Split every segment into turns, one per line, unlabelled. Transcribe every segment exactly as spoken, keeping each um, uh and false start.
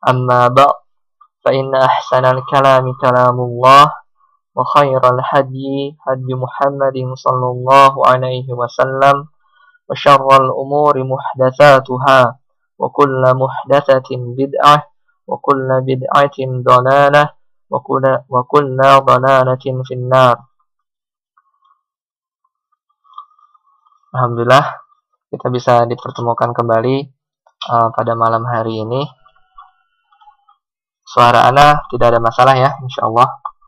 أما بعد فإن أحسن الكلام كلام الله وخير الهدي هدي محمد صلى الله عليه وسلم وشر الأمور محدثاتها وكل محدثة بدعة وكل بدعة ضلالة وكل, وكل ضلالة في النار. Alhamdulillah kita bisa dipertemukan kembali uh, pada malam hari ini. Suara ana tidak ada masalah ya, insyaallah.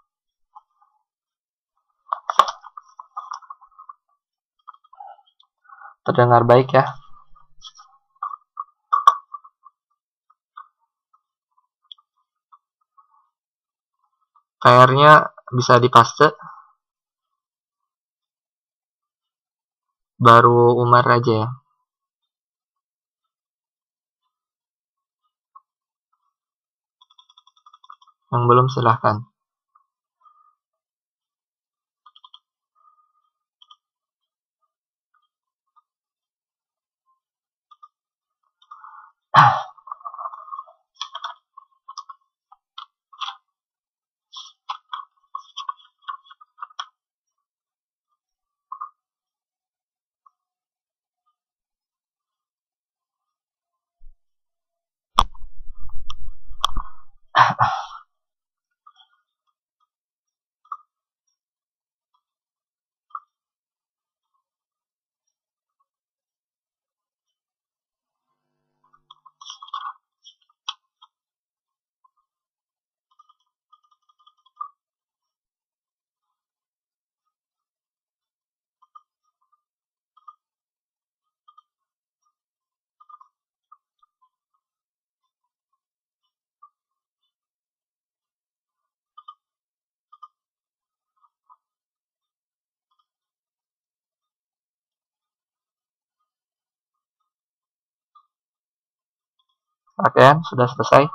Terdengar baik ya. P R-nya bisa dipaste. Baru Umar aja ya. Yang belum silahkan. Pakaian sudah selesai.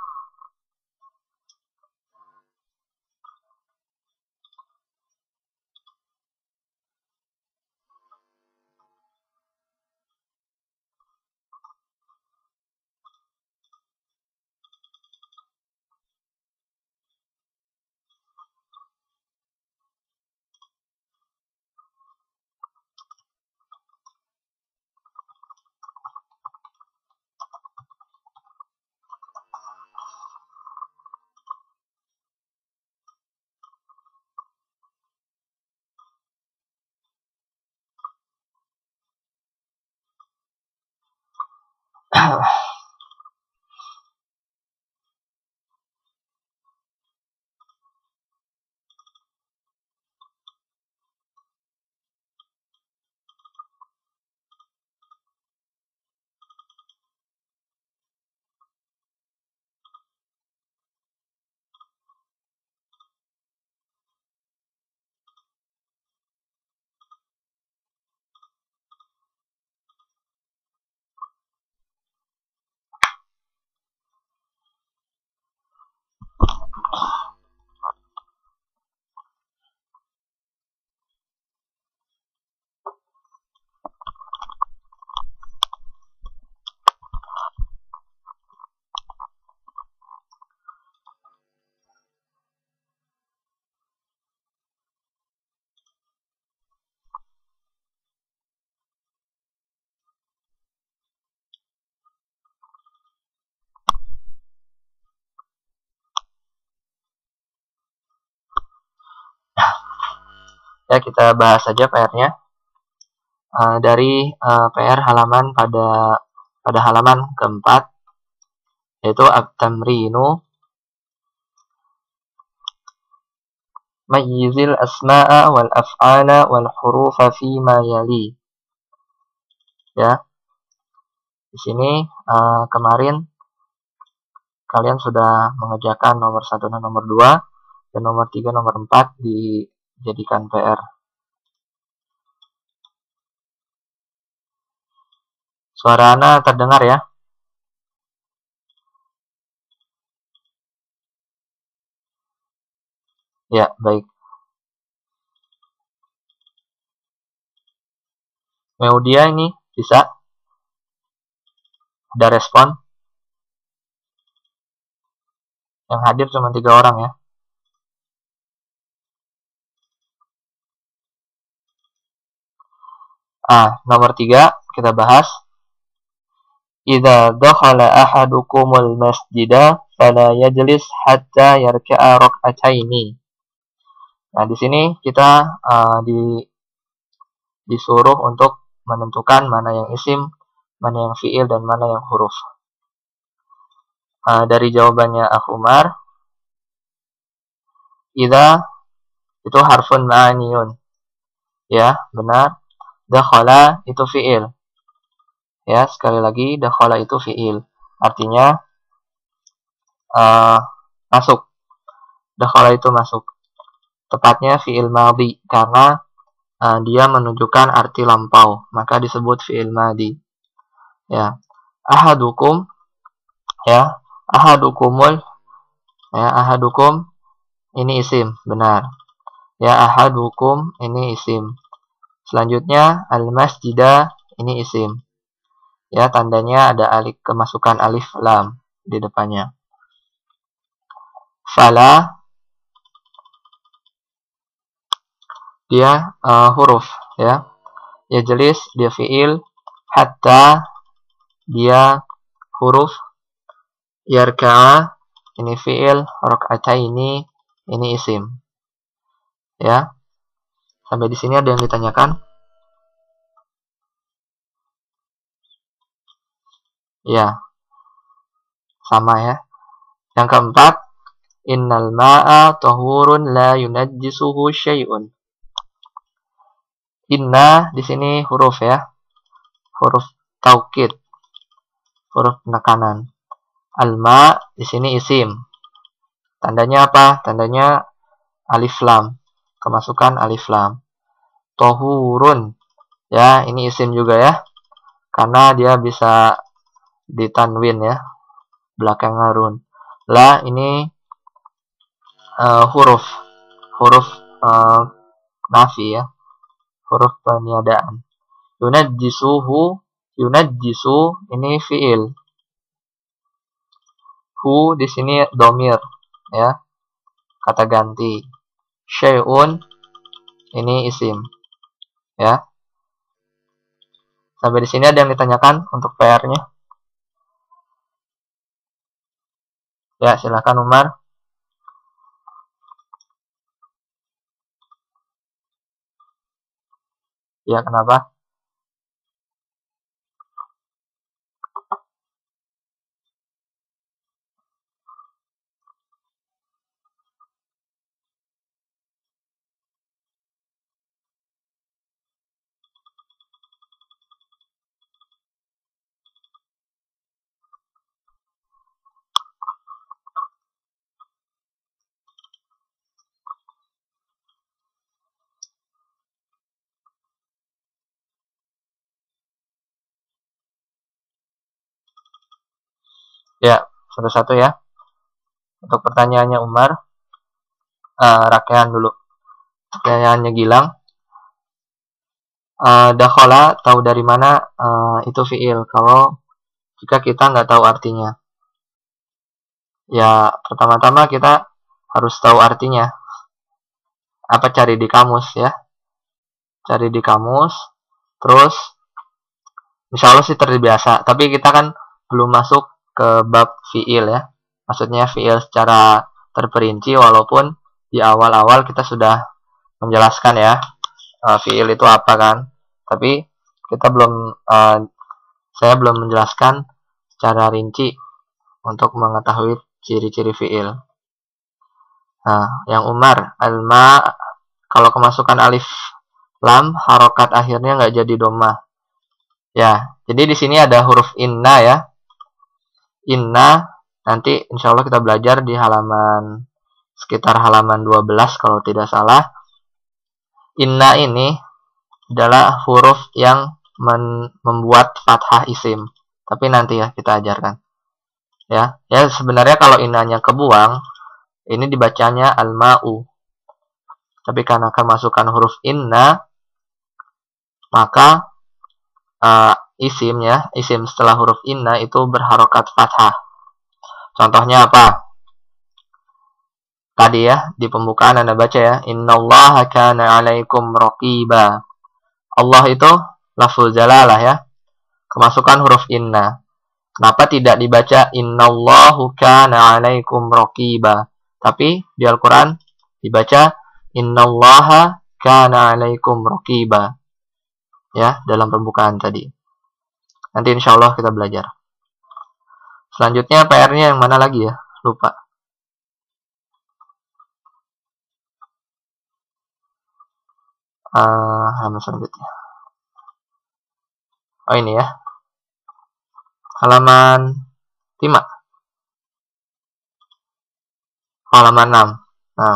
Ya, kita bahas saja P R-nya. Uh, dari uh, P R halaman pada pada halaman keempat, yaitu at-tamrinu mayyizil asma'a wal af'ala wal hurufa fi ma yali. Ya. Di sini uh, kemarin kalian sudah mengerjakan nomor satu dan nomor dua, dan nomor tiga, nomor empat dijadikan P R. Suara Ana terdengar ya? Ya, baik. Meudia ini bisa? Ada respon? Yang hadir cuma tiga orang ya. Ah, nomor tiga kita bahas. Idza dakhala ahadukumul masjida fala yajlis hatta yarka'a rak'ataini. Nah, di sini kita uh, di disuruh untuk menentukan mana yang isim, mana yang fiil, dan mana yang huruf. Uh, dari jawabannya Akhumar, idza itu harfun ma'aniyun. Ya, benar. Dakhala itu fiil. Ya, sekali lagi dakhala itu fiil. Artinya uh, masuk. Dakhala itu masuk. Tepatnya fiil madhi karena uh, dia menunjukkan arti lampau, maka disebut fiil madhi. Ya. Ahadukum ya, ahadukumul ya, ahadukum ini isim, benar. Ya, ahadukum ini isim. Selanjutnya al-masjidah ini isim. Ya, tandanya ada alif, kemasukan alif lam di depannya. Fala dia uh, huruf ya. Ya jelis dia fiil, hatta dia huruf, yarka'a ini fiil, rak'ataini ini isim. Ya. Sampai di sini ada yang ditanyakan? Ya. Sama ya. Yang keempat, innal ma'a tahurun la yunajjisuhu syai'un. Inna di sini huruf ya. Huruf taukid. Huruf penekanan. Al-ma di sini isim. Tandanya apa? Tandanya alif lam. Kemasukan alif lam. Tahurun. Ya, ini isim juga ya. Karena dia bisa ditanwin ya. Belakang harun. La ini uh, huruf. Huruf uh, nafi ya. Huruf peniadaan. Yunajjisuhu, yunajjisu ini fiil. Hu di sini domir ya. Kata ganti. Syai'un ini isim. Ya. Sampai di sini ada yang ditanyakan untuk P R-nya? Ya, silakan Umar. Ya, kenapa? Ya, satu-satu ya. Untuk pertanyaannya Umar, uh, rakyat dulu. Pertanyaannya Gilang. Uh, dakhala tahu dari mana uh, itu fiil kalau jika kita nggak tahu artinya. Ya, pertama-tama kita harus tahu artinya. Apa cari di kamus ya. Cari di kamus. Terus, insya Allah sih terbiasa. Tapi kita kan belum masuk ke bab fiil ya. Maksudnya fiil secara terperinci walaupun di awal-awal kita sudah menjelaskan ya. Uh, fiil itu apa kan. Tapi kita belum, uh, saya belum menjelaskan secara rinci untuk mengetahui ciri-ciri fiil. Nah, yang Umar, al-ma, kalau kemasukan alif lam, harokat akhirnya nggak jadi domah. Ya, jadi di sini ada huruf inna ya. Inna, nanti insya Allah kita belajar di halaman, sekitar halaman dua belas kalau tidak salah. Inna ini adalah huruf yang membuat fathah isim. Tapi nanti ya kita ajarkan. Ya, ya sebenarnya kalau innanya kebuang, ini dibacanya al-ma'u. Tapi karena kemasukan huruf inna, maka uh, isim ya, isim setelah huruf inna itu berharokat fathah. Contohnya apa? tadi ya, di pembukaan Anda baca ya, innallaha kana 'alaikum raqiba. Allah itu lafzul jalalah ya, kemasukan huruf inna. Kenapa tidak dibaca innallahu kana 'alaikum raqiba, tapi di Al-Qur'an dibaca innallaha kana 'alaikum raqiba ya, dalam pembukaan tadi. Nanti insya Allah kita belajar. Selanjutnya P R-nya yang mana lagi ya? Lupa. Uh, halaman selanjutnya. Oh ini ya. Halaman lima. Halaman enam. Nah.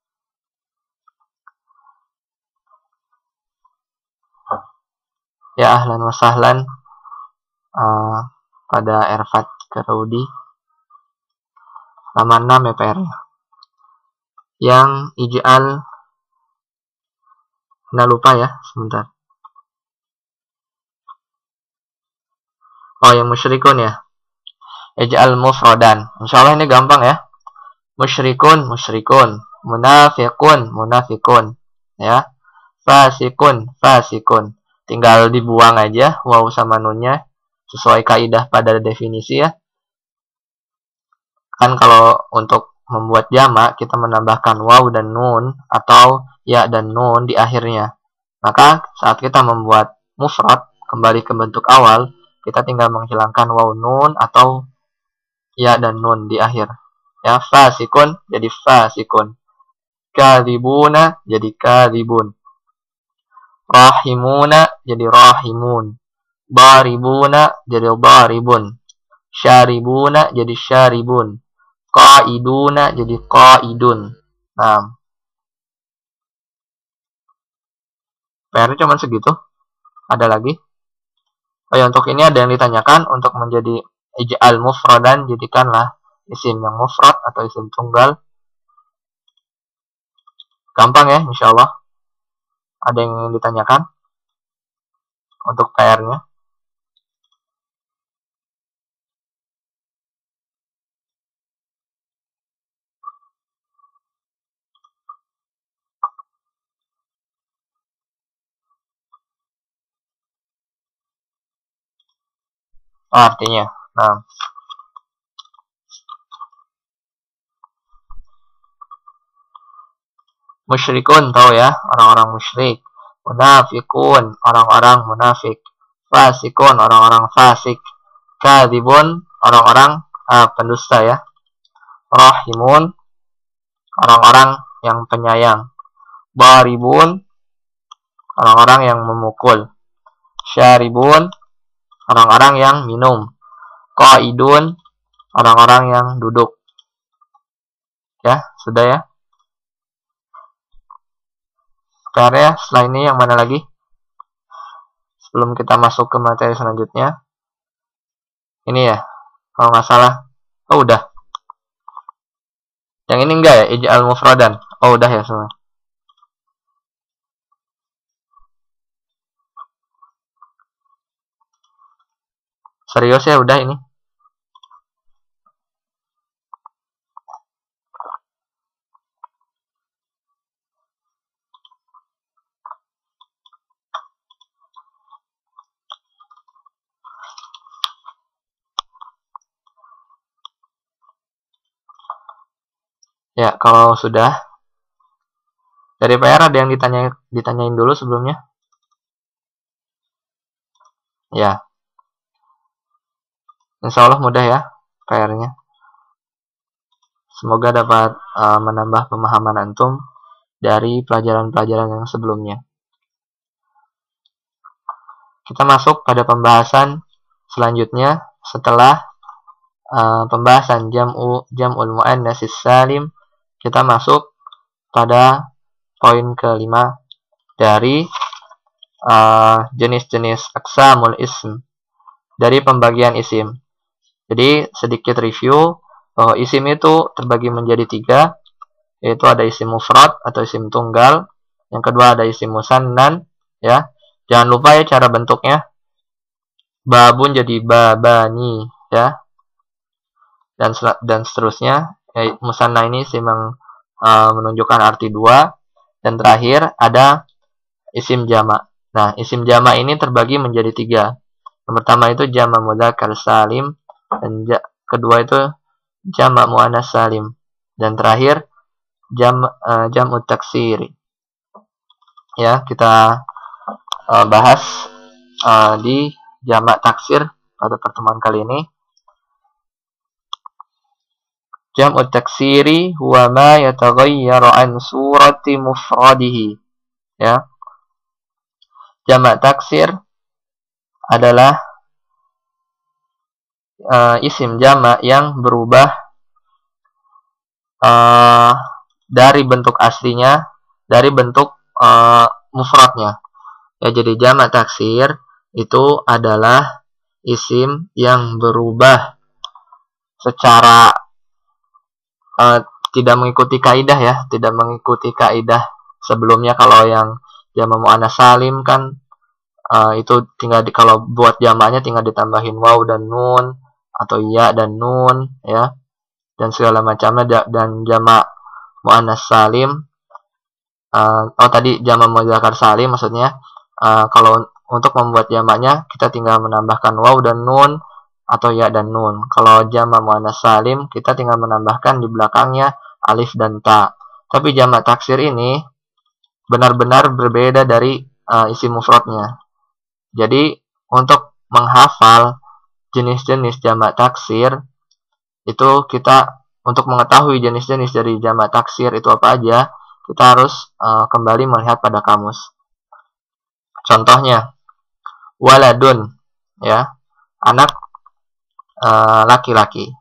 Ya ahlan wa sahlan uh, pada Erfat Karaudi. Halaman enam ya P R-nya. Yang ij'al, nggak lupa ya, sebentar. Oh yang musyrikun ya. Ij'al mufradan. Insyaallah ini gampang ya. Musyrikun, musyrikun. Munafiqun, munafikun. Ya. Fasikun, fasikun. Tinggal dibuang aja waw sama nunnya sesuai kaidah pada definisi ya. Kan kalau untuk membuat jamak kita menambahkan waw dan nun atau ya dan nun di akhirnya. Maka saat kita membuat mufrad kembali ke bentuk awal, kita tinggal menghilangkan waw nun atau ya dan nun di akhir. Ya, fasikun jadi fasikun. Kadzibuna jadi kadzibun. Rahimuna jadi rahimun. Daribuna jadi daribun. Syaribuna jadi syaribun. Qaiduna jadi qaidun. Nah, P R cuma segitu. Ada lagi? Oh ya, untuk ini ada yang ditanyakan, untuk menjadi ij'al mufradan, jadikanlah isim yang mufrad atau isim tunggal. Gampang ya, insya Allah. Ada yang ditanyakan untuk P R-nya? Oh, artinya. Nah, musyrikun tahu ya, orang-orang musyrik. Munafikun, orang-orang munafik. Fasikun, orang-orang fasik. Kadzibun, orang-orang ah, pendusta ya. Rahimun, orang-orang yang penyayang. Baribun, orang-orang yang memukul. Syaribun, orang-orang yang minum. Qaidun, orang-orang yang duduk. Ya, sudah ya. Karya setelah ini yang mana lagi? Sebelum kita masuk ke materi selanjutnya. Ini ya, kalau nggak salah. Oh, udah. Yang ini enggak ya, ij'al mufradan. Oh, udah ya semua. Serius ya, udah ini. Ya, kalau sudah. Dari P R ada yang ditanya, ditanyain dulu sebelumnya? Ya. Insya Allah mudah ya P R-nya. Semoga dapat uh, menambah pemahaman antum dari pelajaran-pelajaran yang sebelumnya. Kita masuk pada pembahasan selanjutnya setelah uh, pembahasan jam'u jam'ul muannatsis salim. Kita masuk pada poin kelima dari jenis-jenis uh, aqsamul ism, dari pembagian isim. Jadi sedikit review bahwa isim itu terbagi menjadi tiga, yaitu ada isim mufrad atau isim tunggal, yang kedua ada isim musannan ya. Jangan lupa ya cara bentuknya. Babun jadi babani ya. Dan dan seterusnya. Ya, musanna ini isim yang uh, menunjukkan arti dua. Dan terakhir ada isim jamak. Nah, isim jamak ini terbagi menjadi tiga. Yang pertama itu jamak mudzakkar salim, dan ja kedua itu jamak muannas salim, dan terakhir jam uh, jam'ut taksir. Ya, kita uh, bahas uh, di jamak taksir pada pertemuan kali ini. Jam'ut taksiri huwa ma yataghayyaru an surati mufradihi. Ya. Jamak taksir adalah uh, isim jamak yang berubah uh, dari bentuk aslinya, dari bentuk uh, mufradnya. Ya, jadi jamak taksir itu adalah isim yang berubah secara uh, tidak mengikuti kaidah ya, tidak mengikuti kaidah sebelumnya. Kalau yang jamak muannas salim kan uh, itu tinggal di, kalau buat jamaknya tinggal ditambahin waw dan nun atau ya dan nun ya, dan segala macamnya. Dan jamak muannas salim uh, oh tadi jamak mudzakkar salim maksudnya, uh, kalau untuk membuat jamaknya kita tinggal menambahkan waw dan nun atau ya dan nun. Kalau jamak muannas salim kita tinggal menambahkan di belakangnya alif dan ta. Tapi jamak taksir ini benar-benar berbeda dari uh, isim mufradnya. Jadi untuk menghafal jenis-jenis jamak taksir itu, kita untuk mengetahui jenis-jenis dari jamak taksir itu apa aja, kita harus uh, kembali melihat pada kamus. Contohnya waladun, ya, anak laki-laki. Uh,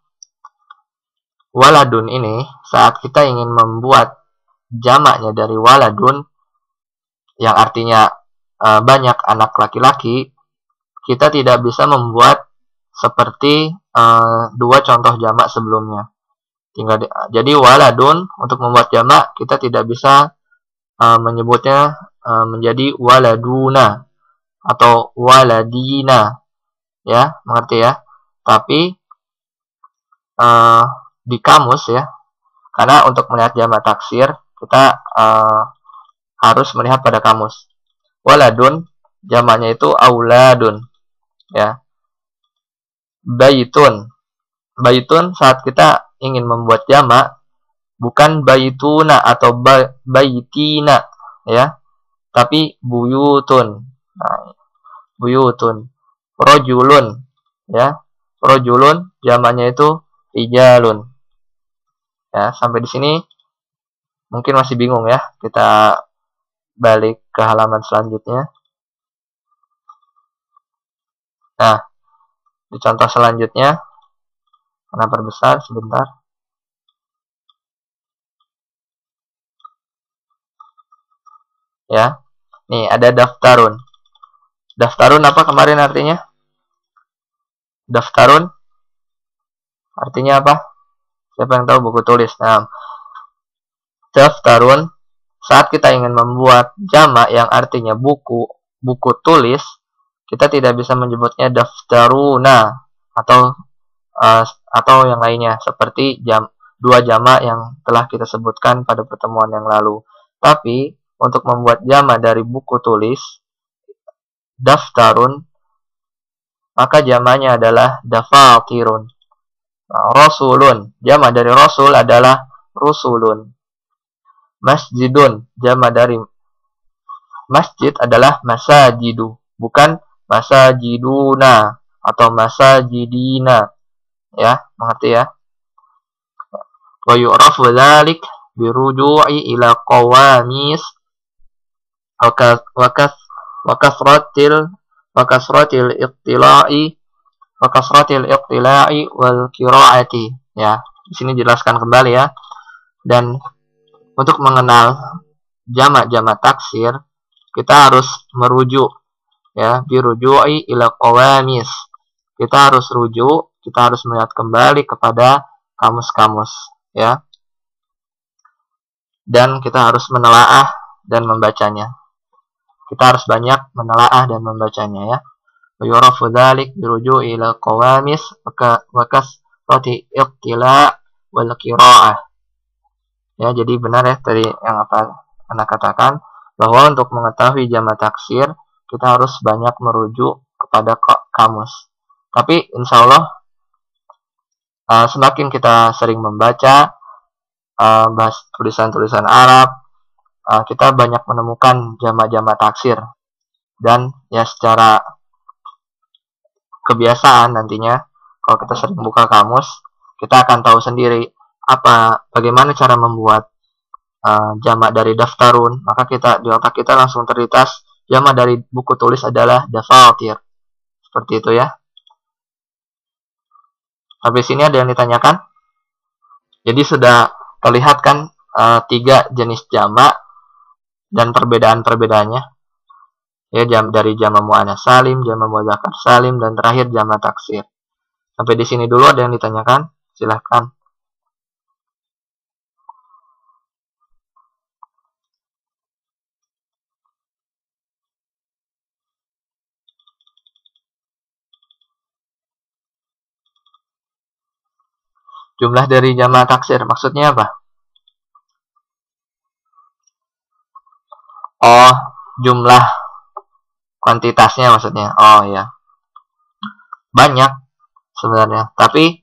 waladun ini saat kita ingin membuat jamaknya dari waladun yang artinya uh, banyak anak laki-laki, kita tidak bisa membuat seperti uh, dua contoh jamak sebelumnya. Tinggal di, jadi waladun untuk membuat jamak kita tidak bisa uh, menyebutnya uh, menjadi waladuna atau waladina, ya, mengerti ya? Tapi uh, di kamus ya, karena untuk melihat jamak taksir kita uh, harus melihat pada kamus. Waladun jamaknya itu auladun, ya. Baitun, baitun saat kita ingin membuat jamak bukan baituna atau ba baitina ya, tapi buyutun. Nah, buyutun. Rojulun, ya, rojulun jamaknya itu rijalun. Ya, sampai di sini mungkin masih bingung ya. Kita balik ke halaman selanjutnya. Nah, di contoh selanjutnya, karena perbesar sebentar. Ya, nih ada daftarun. Daftarun apa kemarin artinya? Daftarun artinya apa? Siapa yang tahu buku tulis? Nah, daftarun saat kita ingin membuat jamak yang artinya buku, buku tulis, kita tidak bisa menyebutnya daftaruna atau uh, atau yang lainnya seperti jam dua jamak yang telah kita sebutkan pada pertemuan yang lalu. Tapi untuk membuat jamak dari buku tulis daftarun, maka jamaknya adalah dafatirun. Nah, rasulun, jamak dari rasul adalah rusulun. Masjidun, jamak dari masjid adalah masajidu, bukan masajiduna atau masajidina. Ya, mengerti ya? Wa yu'rafu dzalik biruju'i ila qawamis wa kasratil wa kasratil iqtila'i wa kasratil iqtila'i wal qira'ati. Ya, di sini jelaskan kembali ya. Dan untuk mengenal jamak-jamak taksir, kita harus merujuk ya, biruju'i ila qawamis. Kita harus rujuk, kita harus melihat kembali kepada kamus-kamus ya. Dan kita harus menelaah dan membacanya. Kita harus banyak menelaah dan membacanya ya. Wa yurafu dzalik biruju'i ila qawamis wa kasrati iqtila' wal qira'ah. Ya, jadi benar ya tadi yang apa Anda katakan, bahwa untuk mengetahui jamak taksir kita harus banyak merujuk kepada kamus. Tapi insya Allah uh, semakin kita sering membaca uh, bahas tulisan-tulisan Arab, uh, kita banyak menemukan jamak-jamak taksir, dan ya secara kebiasaan nantinya kalau kita sering buka kamus, kita akan tahu sendiri apa bagaimana cara membuat uh, jamak dari daftarun. Maka kita di otak kita langsung terlintas jamak dari buku tulis adalah dafatir. Seperti itu ya. Sampai sini ada yang ditanyakan? Jadi sudah terlihat kan uh, tiga jenis jamak dan perbedaan-perbedaannya. Ya, jam dari jamak muannats salim, jamak mudzakkar salim, dan terakhir jamak taksir. Sampai di sini dulu ada yang ditanyakan? Silahkan. Jumlah dari jamak taksir maksudnya apa? Oh, jumlah kuantitasnya maksudnya. Oh ya. Banyak sebenarnya, tapi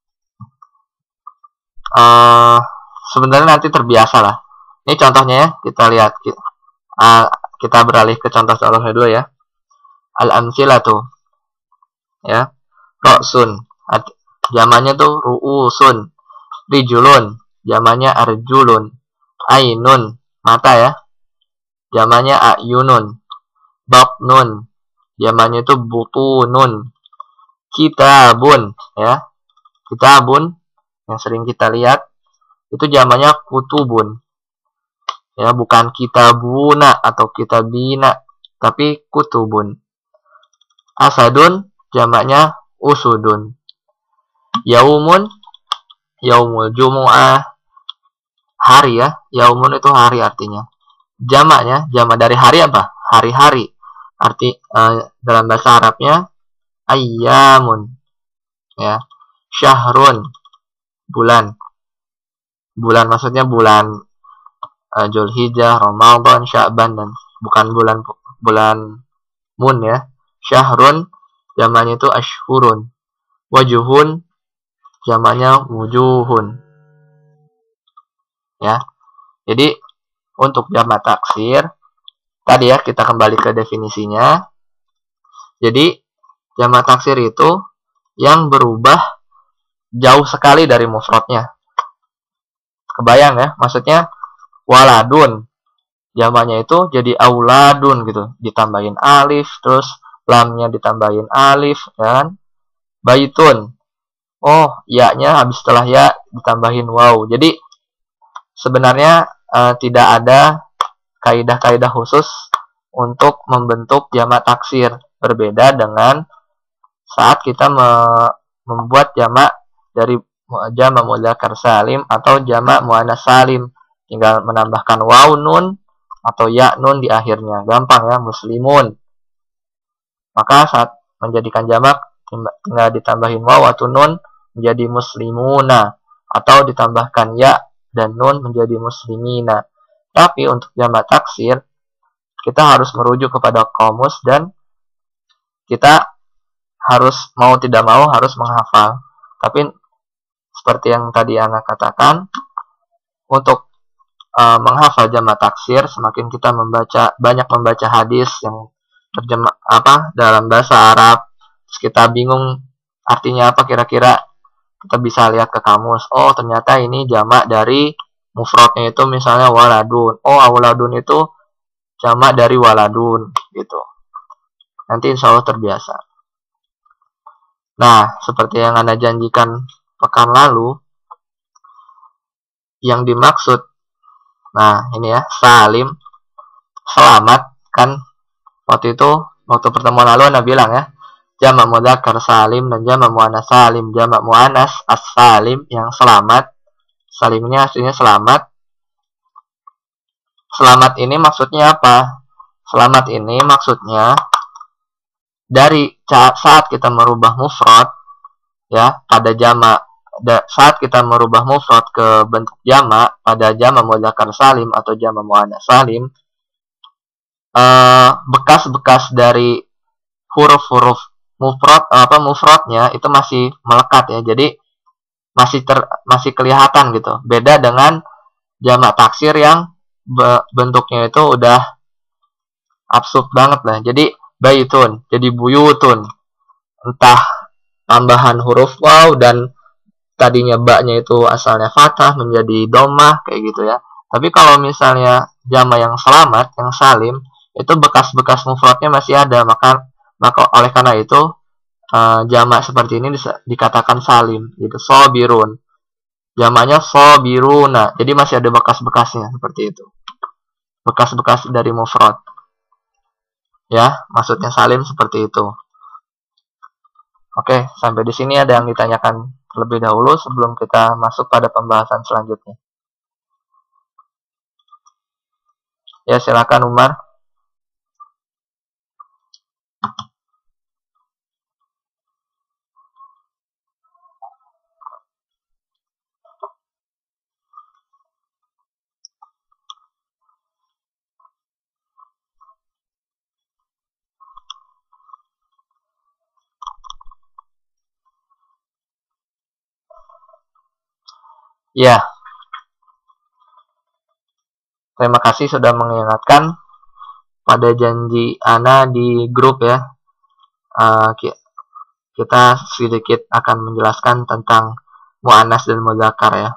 uh, sebenarnya nanti terbiasa lah. Ini contohnya ya, kita lihat. Uh, kita beralih ke contoh contohnya dulu ya. Al-amsilatu. Ya. Ra'sun. Jamannya tuh ru'usun. Rijulun. Jamannya arjulun. Ainun. Mata ya. Jamannya ayunun. Batnun. Jamannya itu butunun. Kitabun. Ya. Kitabun. Yang sering kita lihat. Itu jamannya kutubun. Ya, bukan kitabuna atau kitabina, tapi kutubun. Asadun jamaknya usudun. Yaumun, yaumul jumu'ah, hari ya. Yaumun itu hari artinya. Jamaknya, jamak dari hari apa? Hari-hari. Arti eh, dalam bahasa Arabnya ayyamun. Ya. Syahrun, bulan. Bulan maksudnya bulan uh, Zulhijjah, Ramadan, Sya'ban, dan bukan bulan bulan mun ya. Syahrun jamaknya itu ashhurun. Wajuhun jamaknya wujuhun. Ya. Jadi untuk jamak taksir tadi ya, kita kembali ke definisinya. Jadi jamak taksir itu yang berubah jauh sekali dari mufradnya. Kebayang ya, maksudnya waladun jamaknya itu jadi auladun gitu, ditambahin alif, terus lamnya ditambahin alif, dan baitun, oh ya-nya habis setelah ya ditambahin waw. Jadi sebenarnya uh, tidak ada kaidah-kaidah khusus untuk membentuk jamak taksir, berbeda dengan saat kita me membuat jamak dari jamak mudzakkar salim atau jamak muannats salim, tinggal menambahkan waw nun atau ya nun di akhirnya, gampang ya, muslimun. Maka saat menjadikan jamak tinggal ditambahin waw atau nun menjadi muslimuna, atau ditambahkan ya dan nun menjadi muslimina. Tapi untuk jamak taksir kita harus merujuk kepada kamus, dan kita harus mau tidak mau harus menghafal. Tapi seperti yang tadi Ana katakan, untuk uh, menghafal jamak taksir, semakin kita membaca banyak membaca hadis yang terjemah apa dalam bahasa Arab, terus kita bingung artinya apa kira-kira, kita bisa lihat ke kamus. Oh, ternyata ini jamak dari mufradnya itu misalnya waladun. Oh, waladun itu jamak dari waladun gitu. Nanti insya Allah terbiasa. Nah, seperti yang Anda janjikan pekan lalu, yang dimaksud, nah ini ya, salim, selamat, kan waktu itu, waktu pertemuan lalu Anda bilang ya, jamak mudzakkar salim dan jamak muannats salim. Jamak muannats as-salim yang selamat, salimnya aslinya selamat. Selamat ini maksudnya apa? Selamat ini maksudnya dari saat kita merubah mufrad ya pada jamak saat kita merubah mufrad ke bentuk jamak pada jamak mudzakkar salim atau jamak muannats salim, bekas-bekas dari huruf-huruf mufrad apa mufradnya itu masih melekat ya. Jadi masih ter, masih kelihatan gitu. Beda dengan jamak taksir yang bentuknya itu udah absurd banget lah. Jadi baitun jadi buyutun. Entah tambahan huruf waw dan tadinya baknya itu asalnya fathah menjadi domah kayak gitu ya. Tapi kalau misalnya jamak yang selamat, yang salim, itu bekas-bekas mufradnya masih ada, maka maka oleh karena itu uh, jamak seperti ini dikatakan salim gitu. Sobirun jamaknya sobiruna, jadi masih ada bekas-bekasnya seperti itu, bekas-bekas dari mufrad ya, maksudnya salim seperti itu. Oke, sampai di sini ada yang ditanyakan terlebih dahulu sebelum kita masuk pada pembahasan selanjutnya. Ya, silakan Umar. Ya, terima kasih sudah mengingatkan. Pada janji Ana di grup ya, uh, kita sedikit akan menjelaskan tentang mu'annas dan mudzakkar ya,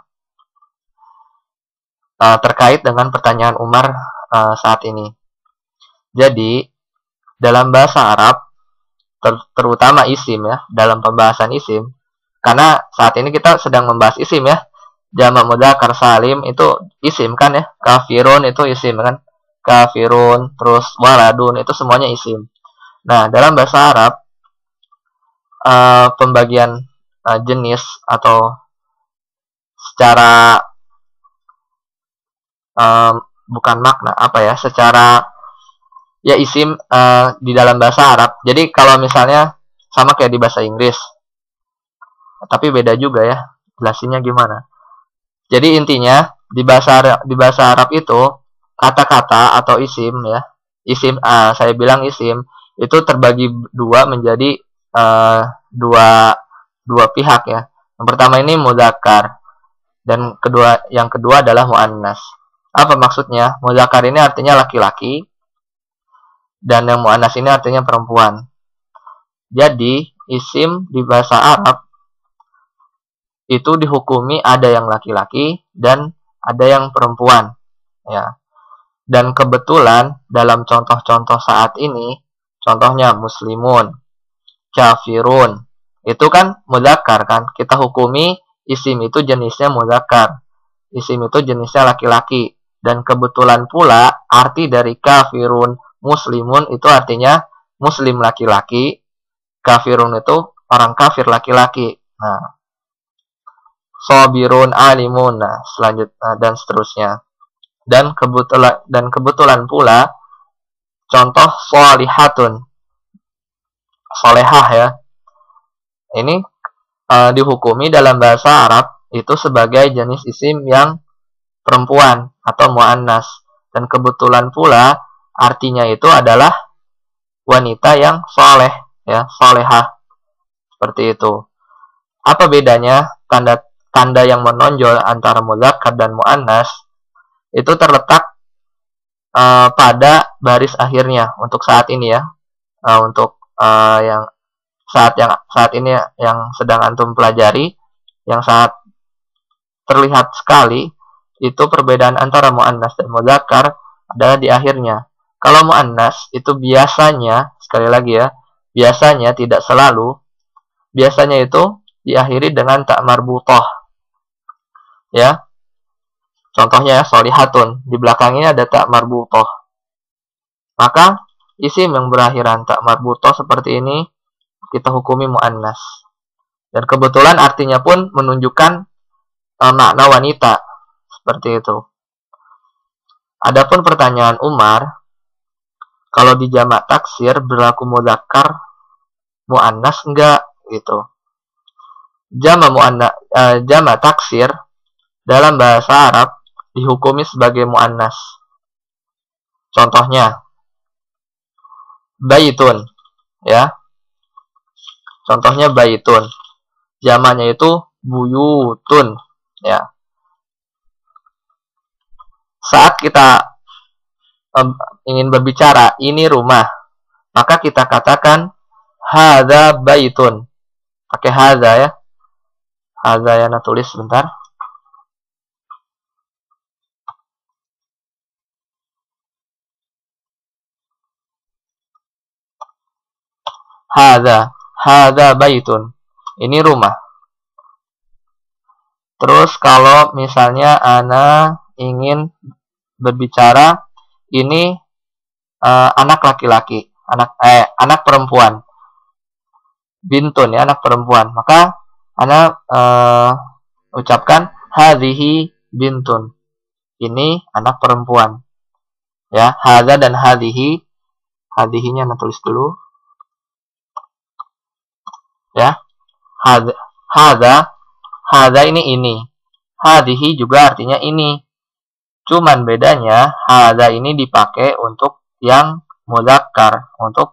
uh, terkait dengan pertanyaan Umar uh, saat ini. Jadi dalam bahasa Arab, ter terutama isim ya, dalam pembahasan isim, karena saat ini kita sedang membahas isim ya, jamak mudzakkar salim itu isim kan ya, kafirun itu isim kan, kafirun, terus waladun itu semuanya isim. Nah, dalam bahasa Arab uh, pembagian uh, jenis atau secara uh, bukan makna apa ya, secara ya isim uh, di dalam bahasa Arab. Jadi kalau misalnya sama kayak di bahasa Inggris, tapi beda juga ya, jelasinnya gimana. Jadi intinya di bahasa Arab, di bahasa Arab itu kata-kata atau isim ya, isim uh, saya bilang isim itu terbagi dua menjadi uh, dua dua pihak ya. Yang pertama ini mudzakkar dan kedua yang kedua adalah muannas. Apa maksudnya? Mudzakkar ini artinya laki-laki dan yang muannas ini artinya perempuan. Jadi isim di bahasa Arab itu dihukumi ada yang laki-laki dan ada yang perempuan ya. Dan kebetulan dalam contoh-contoh saat ini, contohnya muslimun, kafirun, itu kan mudzakkar kan, kita hukumi isim itu jenisnya mudzakkar, isim itu jenisnya laki-laki, dan kebetulan pula arti dari kafirun, muslimun itu artinya muslim laki-laki, kafirun itu orang kafir laki-laki. Nah, sobirun alimun, nah, selanjutnya dan seterusnya. Dan kebetulan dan kebetulan pula contoh sholihatun, solehah ya, ini uh, dihukumi dalam bahasa Arab itu sebagai jenis isim yang perempuan atau muannas, dan kebetulan pula artinya itu adalah wanita yang soleh ya, solehah, seperti itu. Apa bedanya tanda tanda yang menonjol antara mudzakkar dan muannas? Itu terletak uh, pada baris akhirnya untuk saat ini ya, uh, untuk uh, yang saat yang saat ini yang sedang antum pelajari, yang saat terlihat sekali itu perbedaan antara muannas dan mudzakkar adalah di akhirnya. Kalau muannas itu biasanya, sekali lagi ya, biasanya tidak selalu, biasanya itu diakhiri dengan ta marbutah ya. Contohnya ya, sholihatun, di belakangnya ada ta marbutah. Maka isim yang berakhiran ta marbutah seperti ini kita hukumi muannas. Dan kebetulan artinya pun menunjukkan uh, makna wanita, seperti itu. Adapun pertanyaan Umar, kalau di jamak taksir berlaku mudzakkar muannas enggak gitu. jama muannas, uh, jama taksir dalam bahasa Arab dihukumi sebagai muannas. Contohnya baitun, ya. Contohnya baitun. Jamannya itu buyutun, ya. Saat kita um, ingin berbicara ini rumah, maka kita katakan hadza baitun. Pakai hadza, ya. Hadza, ya, nah tulis sebentar. Hadza, hadza baitun. Ini rumah. Terus kalau misalnya ana ingin berbicara ini uh, anak laki-laki, anak eh anak perempuan. Bintun, ya, anak perempuan. Maka ana uh, ucapkan hadhihi bintun. Ini anak perempuan. Ya, hadza dan hadhihi. Hadhihinya ana tulis dulu. Ya. Hadza, hadza, hadza ini ini. Hadhihi juga artinya ini. Cuman bedanya hadza ini dipakai untuk yang mudzakkar, untuk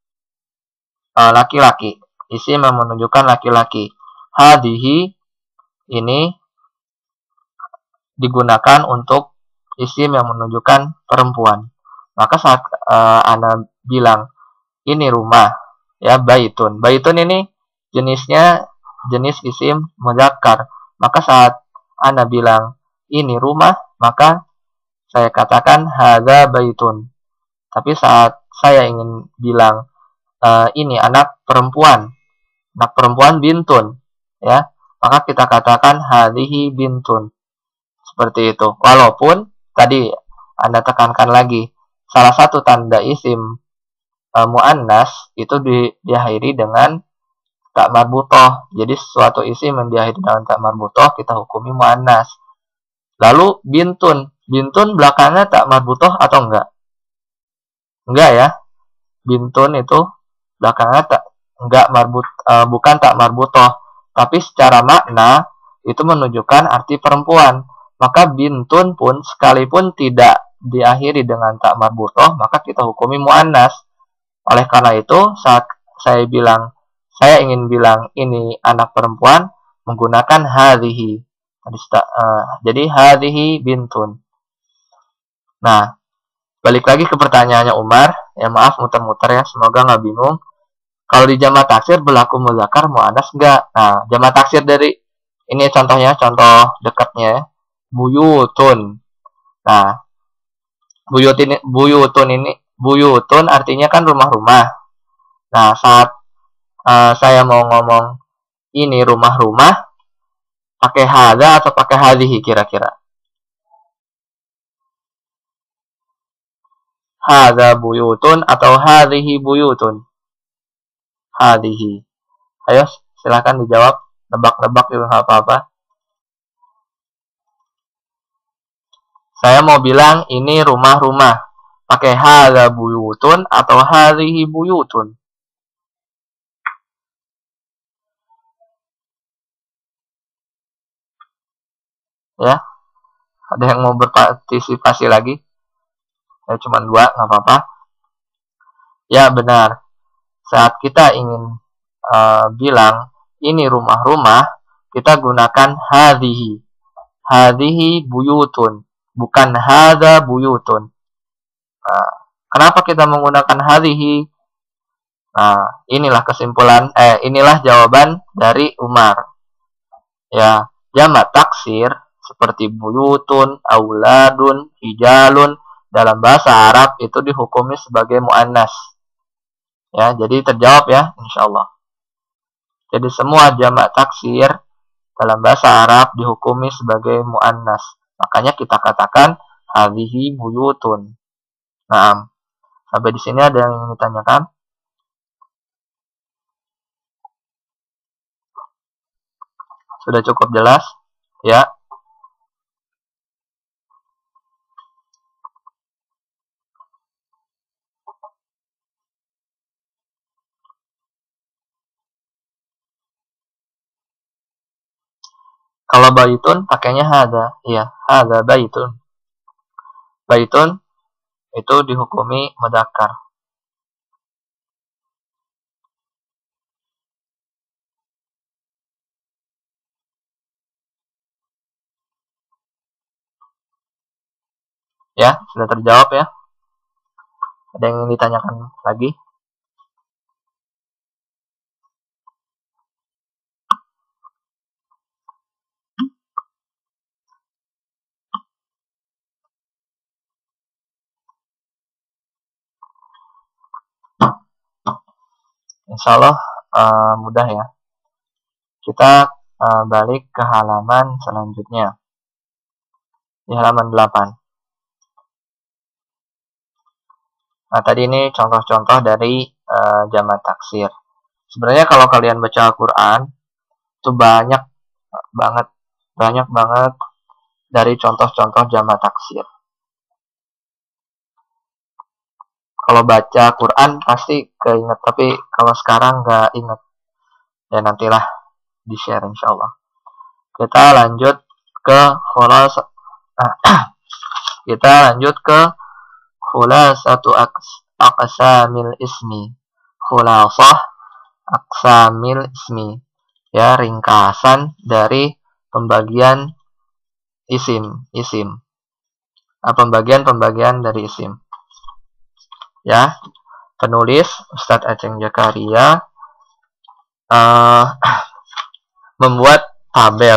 laki-laki. Uh, Isim yang menunjukkan laki-laki. Hadhihi ini digunakan untuk isim yang menunjukkan perempuan. Maka saat uh, ana bilang ini rumah, ya, baitun. Baitun ini jenisnya jenis isim mudzakkar. Maka saat ana bilang ini rumah, maka saya katakan hadza baitun. Tapi saat saya ingin bilang uh, ini anak perempuan, anak perempuan bintun, ya, maka kita katakan hadhihi bintun. Seperti itu. Walaupun tadi Anda tekankan lagi, salah satu tanda isim uh, muannas itu di, diakhiri dengan tak marbutoh. Jadi suatu isim yang diakhiri dengan tak marbutoh kita hukumi muannas. Lalu bintun, bintun belakangnya tak marbutoh atau enggak? Enggak, ya. Bintun itu belakangnya tak enggak marbut, uh, bukan tak marbutoh, tapi secara makna itu menunjukkan arti perempuan. Maka bintun pun sekalipun tidak diakhiri dengan tak marbutoh, maka kita hukumi muannas. Oleh karena itu, saat saya bilang, saya ingin bilang ini anak perempuan, menggunakan hadhihi. Uh, jadi hadhihi bintun. Nah, balik lagi ke pertanyaannya Umar. Ya, maaf muter-muter, ya, semoga nggak bingung. Kalau di jamak taksir berlaku mudzakkar muannas enggak? Nah, jamak taksir dari ini contohnya, contoh dekatnya, buyutun. Nah, buyut ini, buyutun ini, buyutun artinya kan rumah-rumah. Nah, saat uh, saya mau ngomong ini rumah-rumah, pakai hadza atau pakai hadhihi kira-kira? Hadza buyutun atau hadhihi buyutun? Hadhihi. Ayo, silakan dijawab. Nebak-nebak juga nggak apa-apa. Saya mau bilang ini rumah-rumah. Pakai hadza buyutun atau hadhihi buyutun? Ya, ada yang mau berpartisipasi lagi? Ya, cuma dua, nggak apa-apa. Ya, benar. Saat kita ingin uh, bilang ini rumah-rumah, kita gunakan hadhihi. Hadhihi buyutun, bukan hadza buyutun. Nah, kenapa kita menggunakan hadhihi? Nah, inilah kesimpulan, eh, inilah jawaban dari Umar. Ya, jamak taksir seperti buyutun, auladun, hijalun dalam bahasa Arab itu dihukumi sebagai muannas. Ya, jadi terjawab, ya, insyaallah. Jadi semua jamak taksir dalam bahasa Arab dihukumi sebagai muannas. Makanya kita katakan hadhihi buyutun. Nah, sampai di sini ada yang ingin ditanyakan? Sudah cukup jelas? Ya. Kalau baitun pakainya hada. Iya, hada baitun. Baitun itu dihukumi mudzakkar. Ya, sudah terjawab ya. Ada yang ingin ditanyakan lagi? Insya Allah uh, mudah ya. Kita uh, balik ke halaman selanjutnya. Di halaman delapan. Nah, tadi ini contoh-contoh dari uh, jamak taksir. Sebenarnya kalau kalian baca Al-Quran, itu banyak banget, banyak banget dari contoh-contoh jamak taksir. Kalau baca Quran pasti keinget, tapi kalau sekarang nggak inget. Ya nantilah di-share insya Allah. Kita lanjut ke khulas, kita lanjut ke khulasatu aqsamil ismi. Khulasah aqsamil ismi. Ya, ringkasan dari pembagian isim, isim. Nah, pembagian-pembagian dari isim. Ya, penulis Ustadz Aceng Jakaria uh, membuat tabel.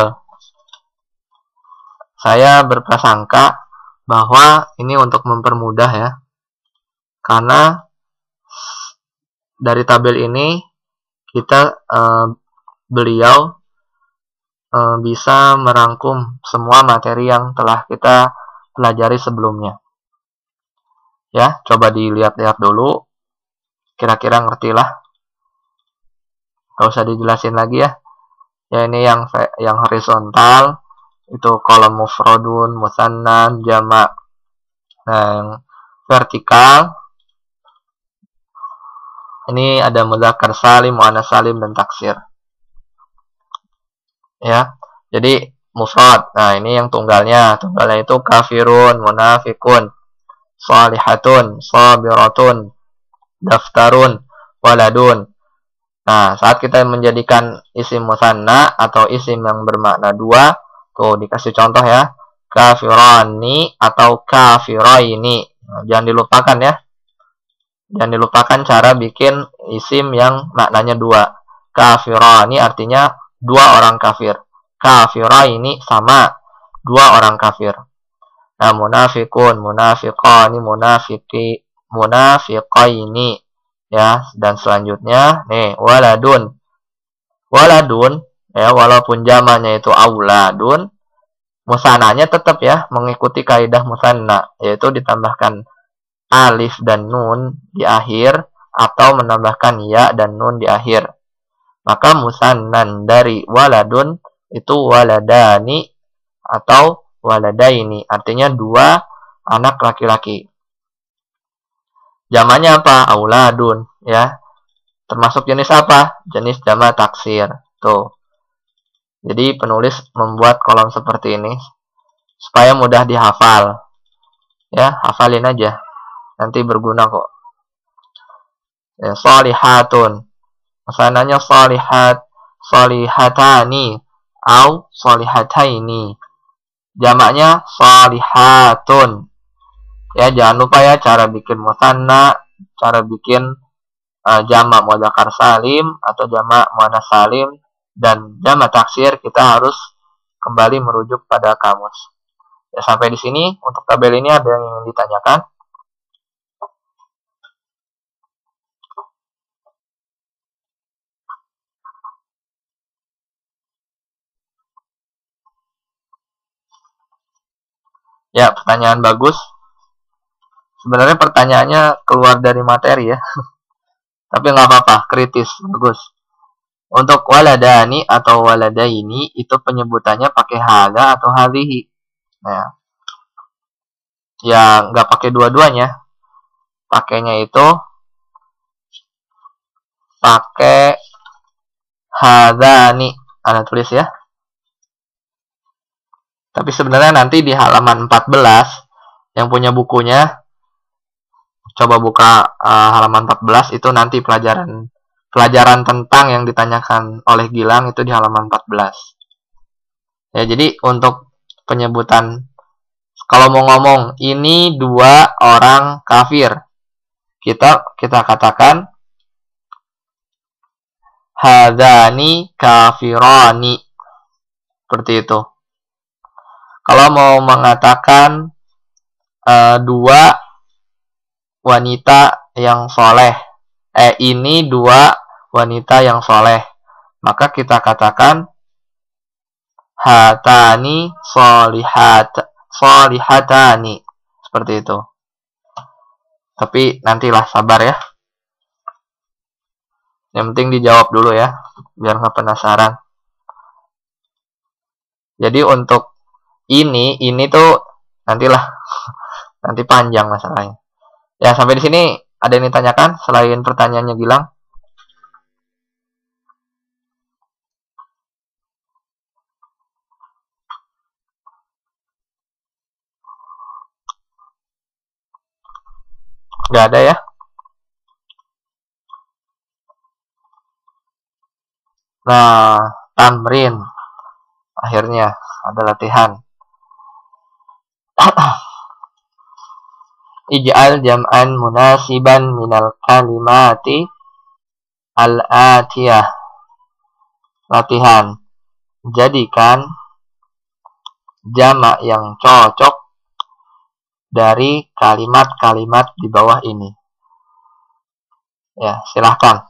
Saya berprasangka bahwa ini untuk mempermudah ya, karena dari tabel ini kita uh, beliau uh, bisa merangkum semua materi yang telah kita pelajari sebelumnya. Ya, coba dilihat-lihat dulu, kira-kira ngerti lah. Gak usah dijelasin lagi ya. Ya, ini yang yang horizontal itu kolom mufradun, musannan, jamak. Nah, yang vertikal ini ada mudzakkar salim, muannats salim, dan taksir. Ya, jadi mufrad. Nah, ini yang tunggalnya. Tunggalnya itu kafirun, munafikun, salihatun, sabiratun, daftarun, waladun. Nah, saat kita menjadikan isim musanna atau isim yang bermakna dua, tuh dikasih contoh ya, kafirani atau kafiraini. Nah, jangan dilupakan ya. Jangan dilupakan cara bikin isim yang maknanya dua. Kafirani artinya dua orang kafir. Kafiraini sama dua orang kafir. Nah, munafikun, munafiqani, munafiki, munafiqaini. Ya, dan selanjutnya nih waladun. Waladun ya, walaupun zamannya itu auladun, musananya tetap ya mengikuti kaidah musanna, yaitu ditambahkan alif dan nun di akhir atau menambahkan ya dan nun di akhir. Maka musannan dari waladun itu waladani atau waladaini, artinya dua anak laki-laki. Jamannya apa? Auladun ya. Termasuk jenis apa? Jenis jamak taksir. Tuh. Jadi penulis membuat kolom seperti ini supaya mudah dihafal. Ya, hafalin aja. Nanti berguna kok. Ya, shalihatun. Masalahnya shalihat, shalihatani, au shalihataini. Jamaknya shalihatun. Ya, jangan lupa ya cara bikin musanna, cara bikin uh, jamak mudzakkar salim atau jamak muannats salim, dan jamak taksir kita harus kembali merujuk pada kamus. Ya, sampai di sini untuk tabel ini ada yang ingin ditanyakan? Ya, pertanyaan bagus. Sebenarnya pertanyaannya keluar dari materi ya. Tapi nggak apa-apa, kritis, bagus. Untuk waladani atau waladaini itu penyebutannya pakai hada atau hadhihi. Nah, ya nggak pakai dua-duanya. Pakainya itu pakai hadani. Anda tulis ya. Tapi sebenarnya nanti di halaman empat belas yang punya bukunya, coba buka uh, halaman empat belas, itu nanti pelajaran pelajaran tentang yang ditanyakan oleh Gilang itu di halaman empat belas. Ya, jadi untuk penyebutan, kalau mau ngomong ini dua orang kafir, kita kita katakan hadani kafirani, seperti itu. Kalau mau mengatakan uh, dua wanita yang soleh, eh ini dua wanita yang soleh, maka kita katakan hatani solihat solihatani, seperti itu. Tapi nantilah, sabar ya. Yang penting dijawab dulu ya, biar nggak penasaran. Jadi untuk ini, ini tuh nantilah, nanti panjang masalahnya. Ya, sampai di sini ada yang ditanyakan selain pertanyaannya Gilang? Nggak ada ya? Nah, tamrin. Akhirnya ada latihan. Ij'al jam'an munasiban minal kalimati al-atiyah. Latihan. Jadikan jamak yang cocok dari kalimat-kalimat di bawah ini. Ya, silahkan.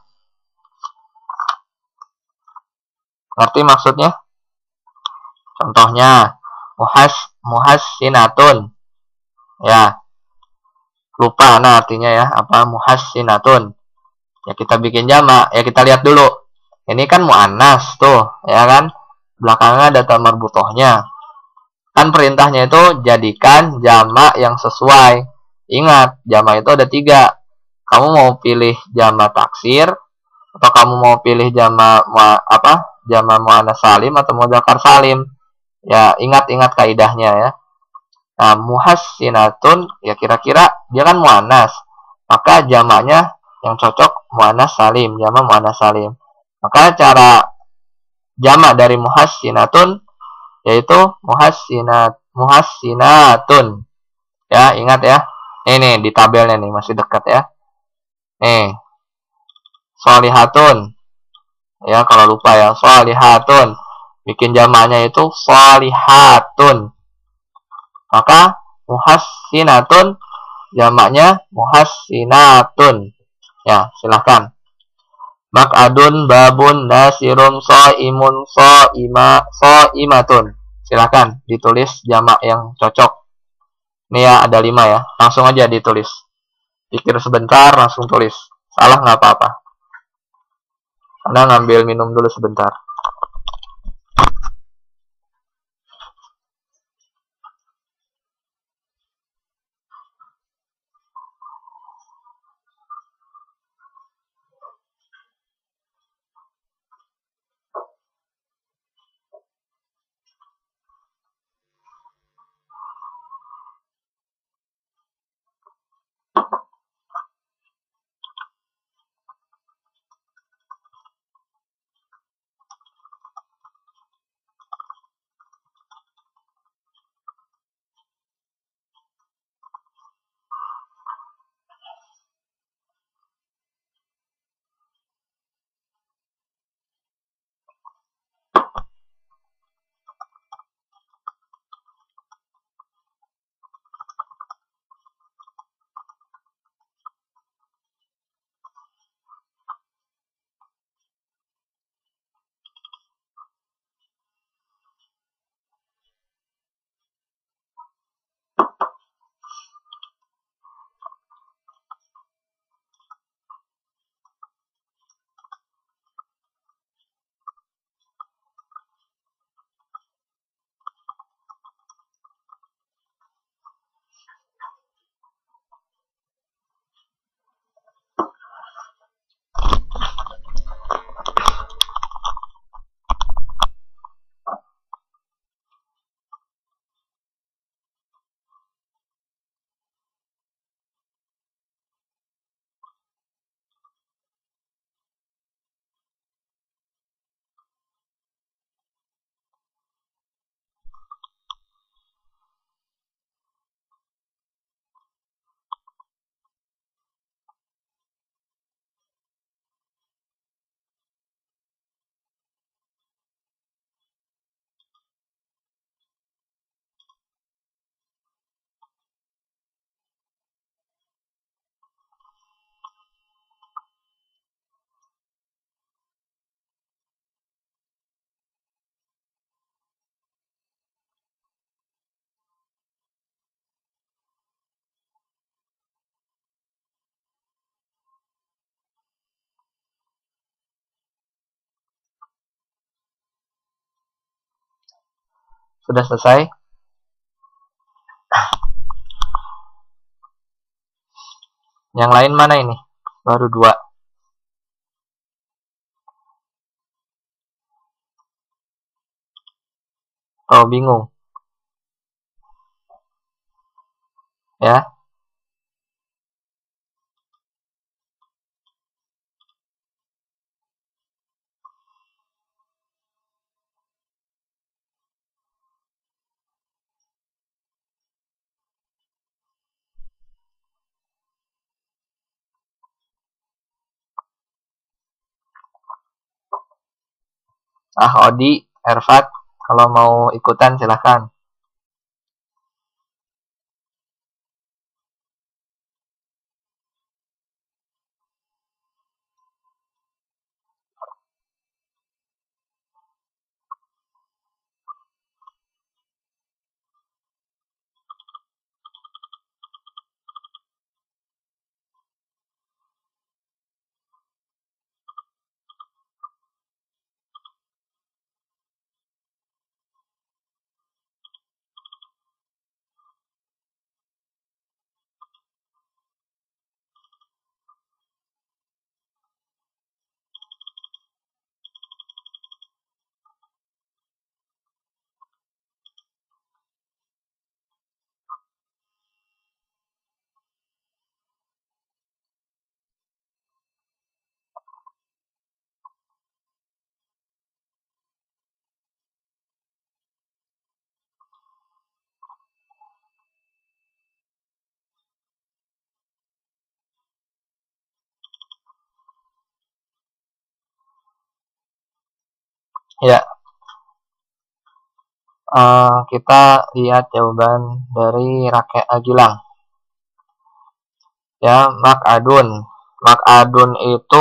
Ngerti maksudnya? Contohnya, muhas muhassinatun. Ya, lupa nah artinya ya, apa muhassinatun. Ya kita bikin jamak, ya kita lihat dulu. Ini kan muannas tuh, ya kan? Belakangnya ada dhamma marbutohnya. Kan perintahnya itu jadikan jamak yang sesuai. Ingat, jamak itu ada tiga. Kamu mau pilih jamak taksir, atau kamu mau pilih jamak apa? Jamak muannas salim atau mudzakkar salim. Ya, ingat-ingat kaidahnya ya. Nah, muhassinatun ya kira-kira dia kan muannas. Maka jamaknya yang cocok muannas salim, jamak muannas salim. Maka cara jamak dari muhassinatun yaitu muhassinat muhassinatun. Ya, ingat ya. Ini di tabelnya nih, masih dekat ya. Nih. Sholihatun. Ya, kalau lupa ya, sholihatun. Bikin jamaknya itu sholihatun. Maka muhassinatun jamaknya muhassinatun. Ya, silahkan. Mak'adun babun nasirum so'imun so'ima so'imatun. Silahkan ditulis jamak yang cocok. Ini ya ada lima ya. Langsung aja ditulis. Pikir sebentar, langsung tulis. Salah nggak apa-apa. Karena ngambil minum dulu sebentar. Sudah selesai? Yang lain mana ini? Baru dua. Oh, bingung. Ya. Ah, Odi, Erfat, kalau mau ikutan silahkan. Ya, uh, kita lihat jawaban dari Rakyat Agilang. Ya, Mak'adun. Mak'adun itu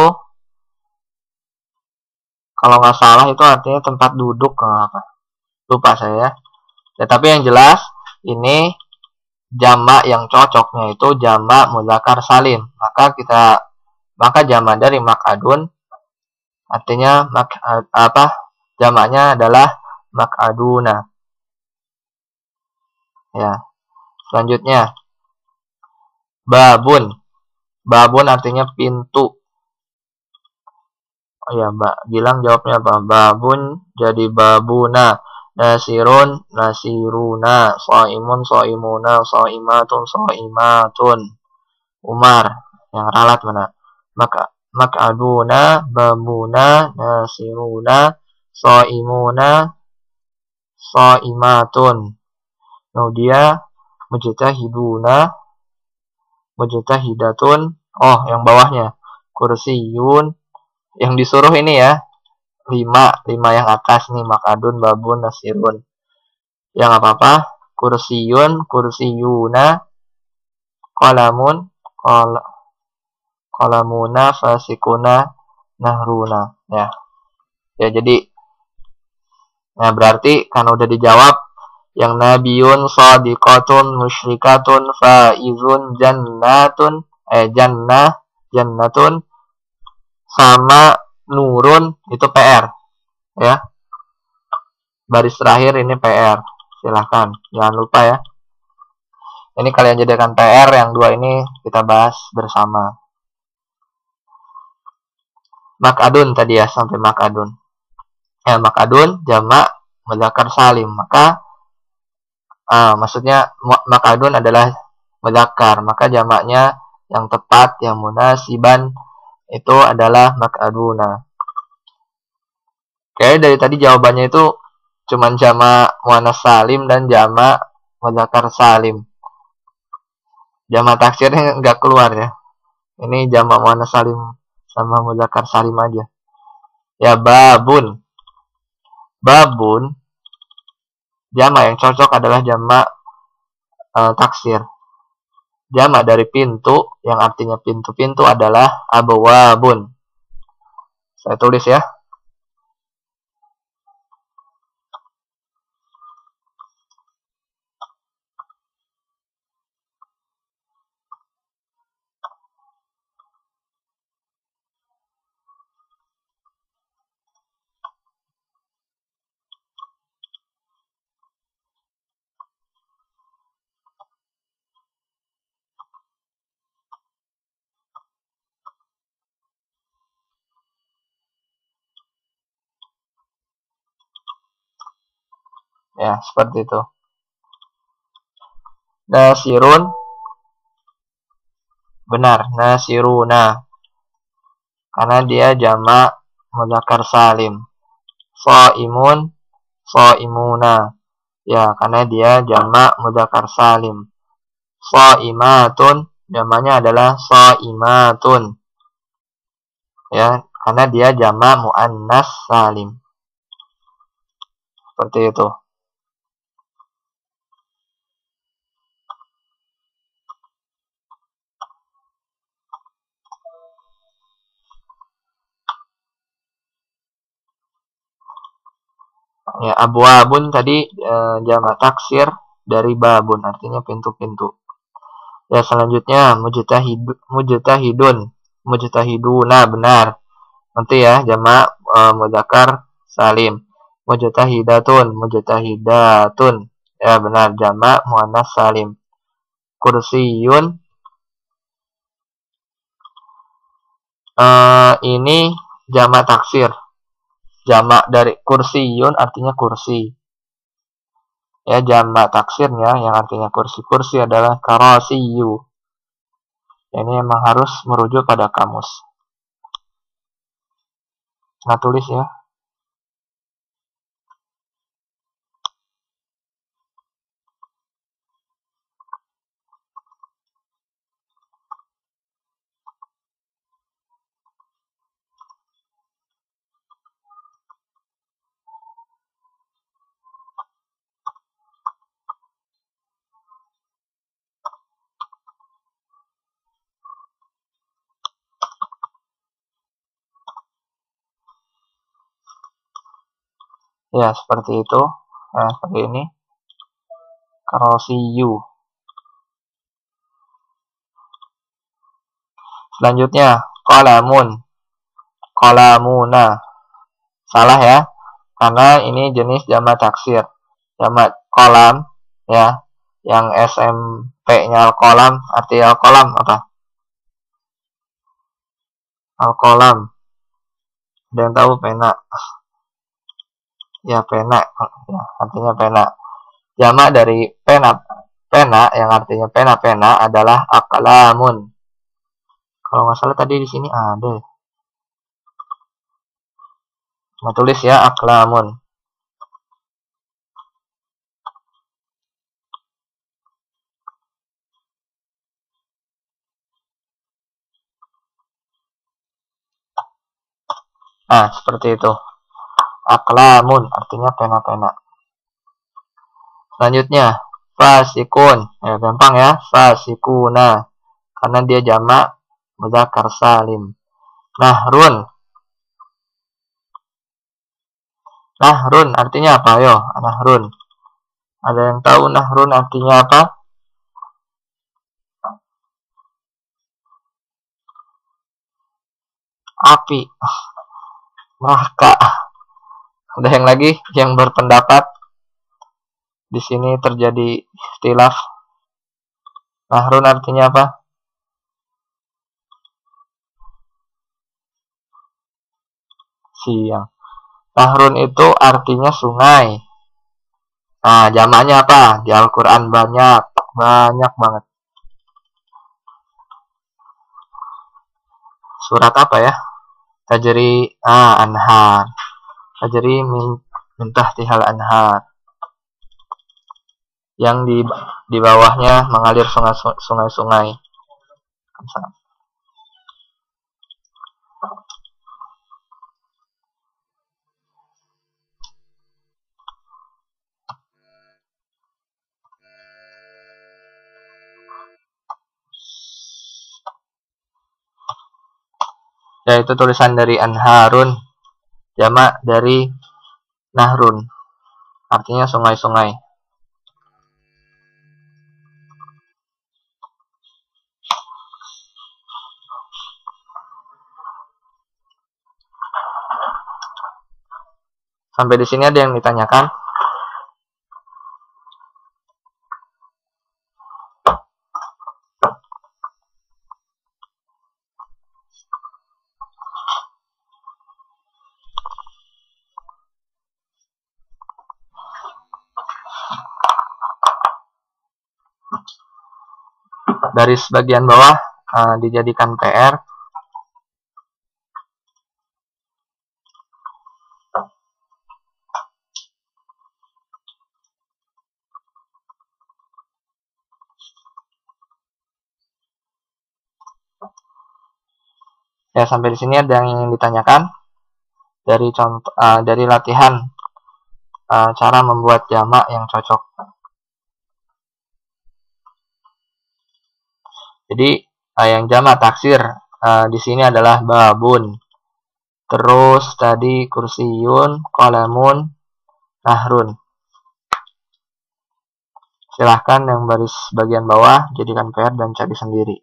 kalau nggak salah itu artinya tempat duduk, apa? Lupa saya. Ya. Ya, tapi yang jelas ini jamak yang cocoknya itu jamak mudzakkar salim. Maka kita maka jamak dari Mak'adun artinya mak, apa? Jamaknya adalah Mak'aduna. Ya. Selanjutnya babun. Babun artinya pintu. Oh ya, Mbak bilang jawabnya apa? Babun jadi babuna. Nasirun nasiruna. Soimun soimuna. Soimatun soimatun. Umar. Yang ralat mana? Maka mak'aduna babuna nasiruna soimuna soimatun. Kemudian mujtahiduna mujtahidatun. Oh, yang bawahnya. Kursiyun. Yang disuruh ini ya. lima, lima yang atas nih. Makadun, babun, nasirun. Yang apa-apa. Kursiyun, kursiyuna. Kolamun, kol, kolamuna, fasikuna, nahruna. Ya. Ya, jadi. Nah, berarti kan udah dijawab. Yang nabiyun, sadiqatun, musyrikatun, faizun, jannatun. Eh, jannah, jannatun. Sama nurun itu P R ya. Baris terakhir ini P R. Silahkan, jangan lupa ya. Ini kalian jadikan P R, yang dua ini kita bahas bersama. Mak'adun tadi ya, sampai Mak'adun. Ya, Mak'adun jamak mudzakkar salim. Maka ah, maksudnya Mak'adun adalah mudzakkar, maka jamaknya yang tepat, yang munasiban itu adalah Mak'aduna. Oke, dari tadi jawabannya itu cuman jamak muannas salim dan jamak mudzakkar salim. Jamak taksirnya nggak keluar ya. Ini jamak muannas salim sama mudzakkar salim aja. Ya, babun. Babun jamak yang cocok adalah jamak uh, taksir. Jamak dari pintu yang artinya pintu-pintu adalah abwabun. Saya tulis ya. Ya, seperti itu. Nasirun, benar, nasiruna. Karena dia jamak mudzakkar salim. Shaimun, shaimuna. Ya, karena dia jamak mudzakkar salim. Shaimatun, jamaknya adalah shaimatun. Ya, karena dia jamak muannas salim. Seperti itu. Ya, abwabun tadi e, jamak taksir dari babun, artinya pintu-pintu. Ya, selanjutnya mujtahid, mujtahidun, mujtahiduna, benar. Nanti ya jamak e, mudzakkar salim. Mujtahidatun, mujtahidatun. Ya, benar, jamak muannas salim. Kursiyun, e, ini jamak taksir. Jamak dari kursiyun artinya kursi. Ya, jamak taksirnya yang artinya kursi-kursi adalah karasiyu. Ini memang harus merujuk pada kamus. Nah, tulis ya. Ya, seperti itu. Nah, seperti ini. Karasiyu. Selanjutnya, qalamun. Qalamuna. Salah ya. Karena ini jenis jamak taksir. Jamak kolam ya. Yang S M P-nya al-kolam, arti al-kolam apa? Al-kolam. Ada yang tahu pena? Ya, pena. Ya, artinya pena. Jamak dari pena, pena yang artinya pena-pena adalah aqlamun. Kalau nggak salah tadi di sini ada. Nah, tulis ya aqlamun. Nah, seperti itu. Aqlamun artinya pena-pena. Selanjutnya, fasikun. Ya, gampang ya, fasikuna. Karena dia jamak mudzakkar salim. Nahrun. Nahrun artinya apa? Yo, nahrun. Ada yang tahu nahrun artinya apa? Api. Neraka. Ada yang lagi yang berpendapat di sini terjadi ikhtilaf. Nahrun artinya apa? Siang. Nahrun itu artinya sungai. Nah, jamaknya apa? Di Al-Quran banyak. Banyak banget. Surat apa ya? Tajri ah anhar. Tajri min, min tahtihal anhar. Yang di di bawahnya mengalir sungai-sungai. Yaitu tulisan dari anharun, jamak dari nahrun, artinya sungai-sungai. Sampai di sini ada yang ditanyakan? Garis bagian bawah uh, dijadikan P R. Ya, sampai di sini ada yang ingin ditanyakan dari contoh uh, dari latihan uh, cara membuat jamak yang cocok. Jadi uh, yang jamak taksir uh, di sini adalah babun. Terus tadi kursiyun, qalamun, nahrun. Silahkan yang baris bagian bawah jadikan P R dan cari sendiri.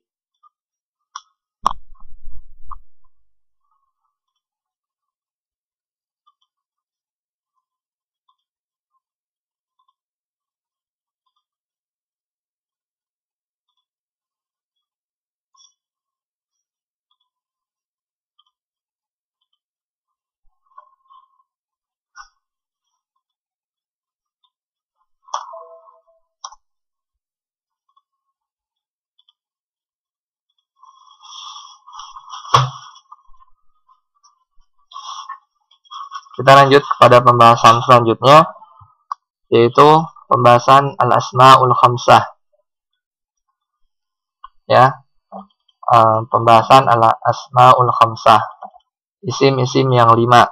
Kita lanjut pada pembahasan selanjutnya, yaitu pembahasan al-asma'ul khamsah. Ya, uh, pembahasan al-asma'ul khamsah, isim-isim yang lima.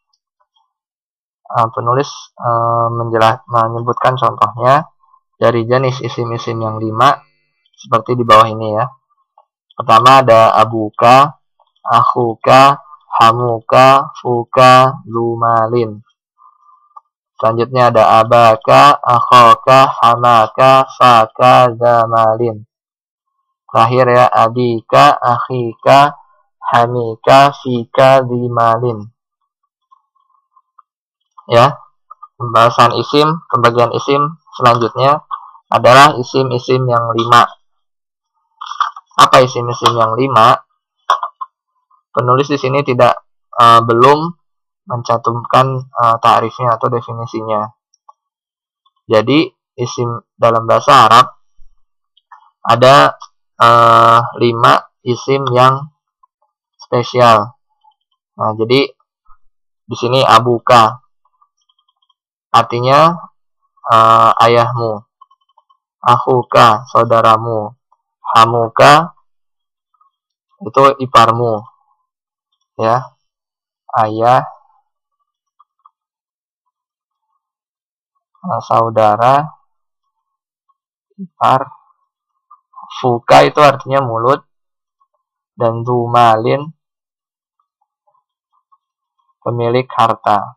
Uh, penulis uh, menjelas, menyebutkan contohnya dari jenis isim-isim yang lima seperti di bawah ini ya. Pertama ada abuka, akhuka, hamuka, fuka, lumalin. Selanjutnya ada abaka, akhaka, hamaka, faka, zamalin. Terakhir ya, abika, akhika, hamika, fika, zimalin. Ya, pembahasan isim, pembagian isim selanjutnya adalah isim-isim yang lima. Apa isim-isim yang lima? Penulis di sini tidak uh, belum mencantumkan uh, ta'rifnya atau definisinya. Jadi isim dalam bahasa Arab ada uh, lima isim yang spesial. Nah, jadi di sini abuka artinya uh, ayahmu, akhuka saudaramu, hamuka itu iparmu, ya, ayah, uh, saudara, ipar. Fuka itu artinya mulut, dan zumalin pemilik harta.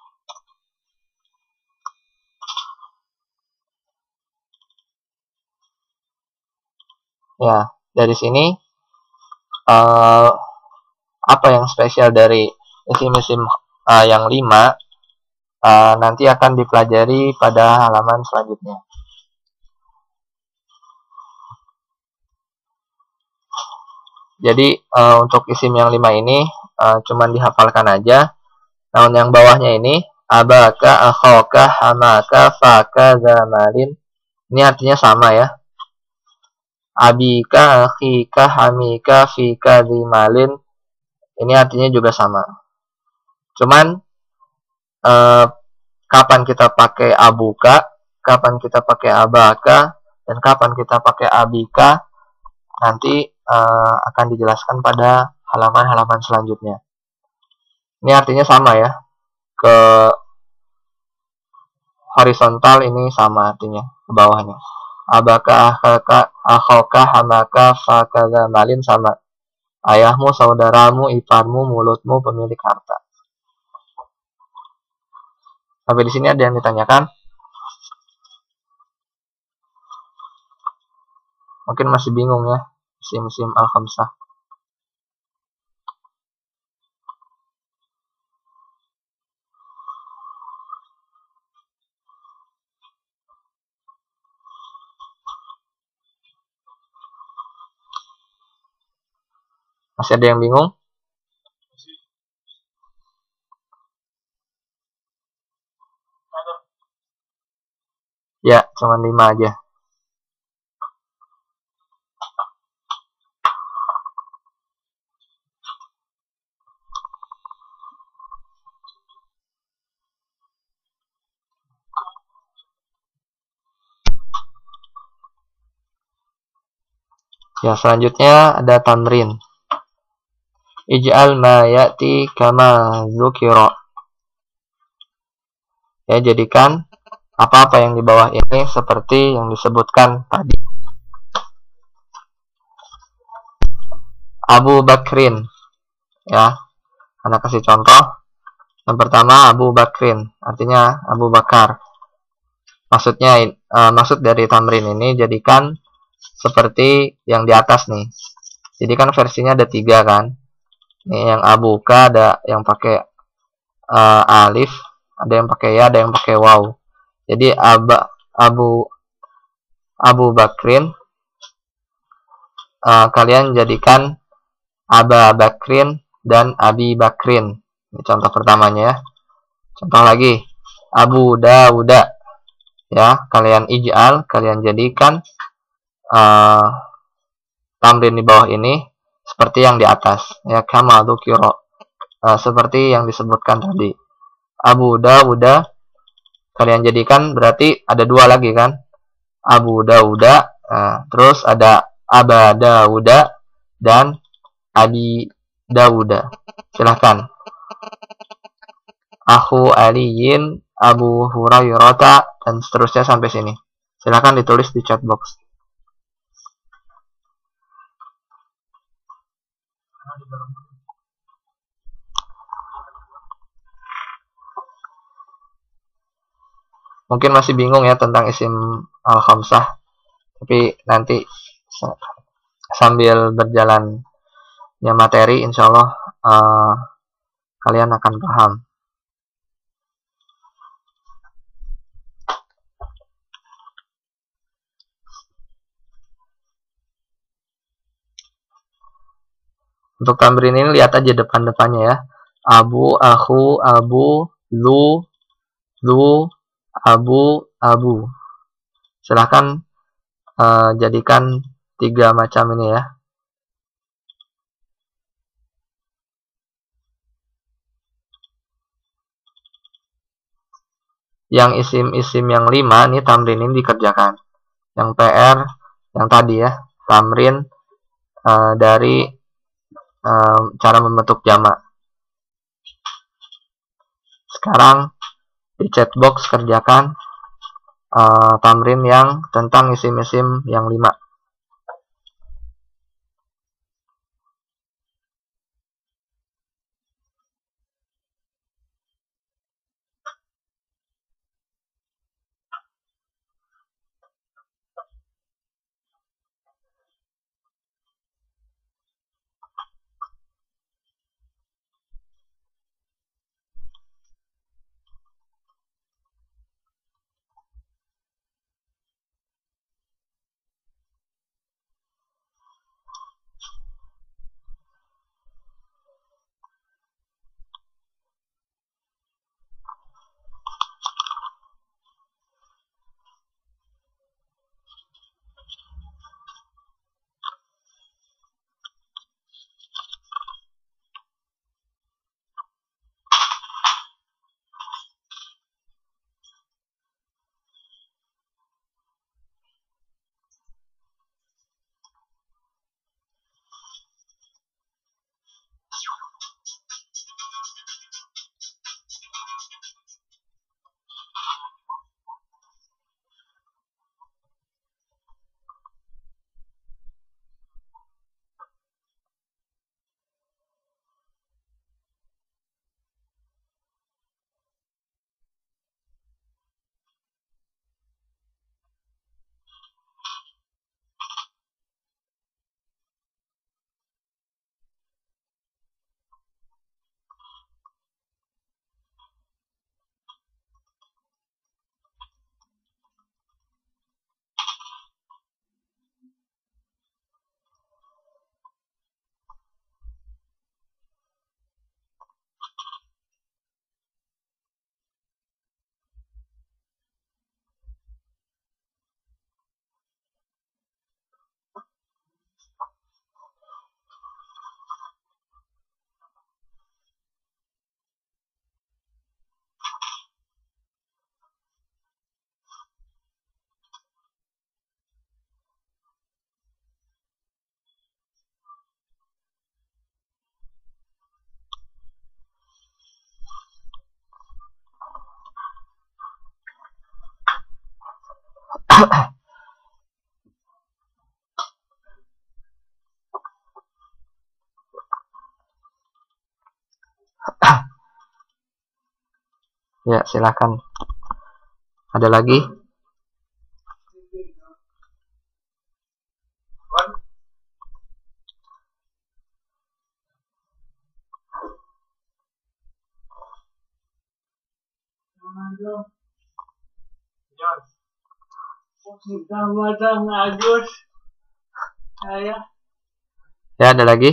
Ya, dari sini uh, apa yang spesial dari isim-isim uh, yang lima uh, nanti akan dipelajari pada halaman selanjutnya. Jadi uh, untuk isim yang lima ini uh, cuman dihafalkan aja. Namun yang bawahnya ini abaka, akhaka, hamaka, faka, zamalin, ini artinya sama ya. Abika, akhika, hamika, fika, zimalin, ini artinya juga sama. Cuman eh, kapan kita pakai abuka, kapan kita pakai abaka, dan kapan kita pakai abika, nanti eh, akan dijelaskan pada halaman-halaman selanjutnya. Ini artinya sama ya. Ke horizontal ini sama artinya, ke bawahnya. Abaka, akhaka, akhaka, hamaka, faka, zamalin sama. Ayahmu, saudaramu, iparmu, mulutmu, pemilik harta. Sampai di sini ada yang ditanyakan? Mungkin masih bingung ya, isim-isim al-khamsah. Masih ada yang bingung? Ya, cuma lima aja. Ya, selanjutnya ada tamrin. Ij'al ma ya'ti kama dzukira. Ya, jadikan apa-apa yang di bawah ini seperti yang disebutkan tadi. Abu Bakrin. Ya, Anda kasih contoh. Yang pertama Abu Bakrin, artinya Abu Bakar. Maksudnya, uh, maksud dari tamrin ini jadikan seperti yang di atas nih. Jadi kan versinya ada tiga kan. Ini yang abuka, ada yang pakai uh, alif, ada yang pakai ya, ada yang pakai waw. Jadi aba, Abu Abu Bakrin, uh, kalian jadikan Aba Bakrin dan Abi Bakrin. Ini contoh pertamanya ya. Contoh lagi, Abu Dawuda. Ya, kalian ij'al, kalian jadikan uh, tamrin di bawah ini seperti yang di atas. Ya, kama dzukira. Uh, seperti yang disebutkan tadi. Abu Dawuda, kalian jadikan berarti ada dua lagi kan. Abu Dawuda, uh, terus ada Aba Dawuda dan Abi Dawuda. Silahkan. Akhu Aliyin, Abu Hurairata, dan seterusnya sampai sini. Silahkan ditulis di chat box. Mungkin masih bingung ya tentang isim al-khamsah. Tapi nanti sambil berjalannya materi, insya Allah uh, kalian akan paham. Untuk tamrin ini lihat aja depan-depannya ya. Abu, aku, abu, lu, lu, abu, abu. Silahkan uh, jadikan tiga macam ini ya. Yang isim-isim yang lima nih tamrin ini dikerjakan. Yang P R yang tadi ya, tamrin uh, dari uh, cara membentuk jamak. Sekarang di chat box kerjakan uh, tamrin yang tentang isim-isim yang lima. Ya, silakan. Ada lagi? Ya, ada lagi?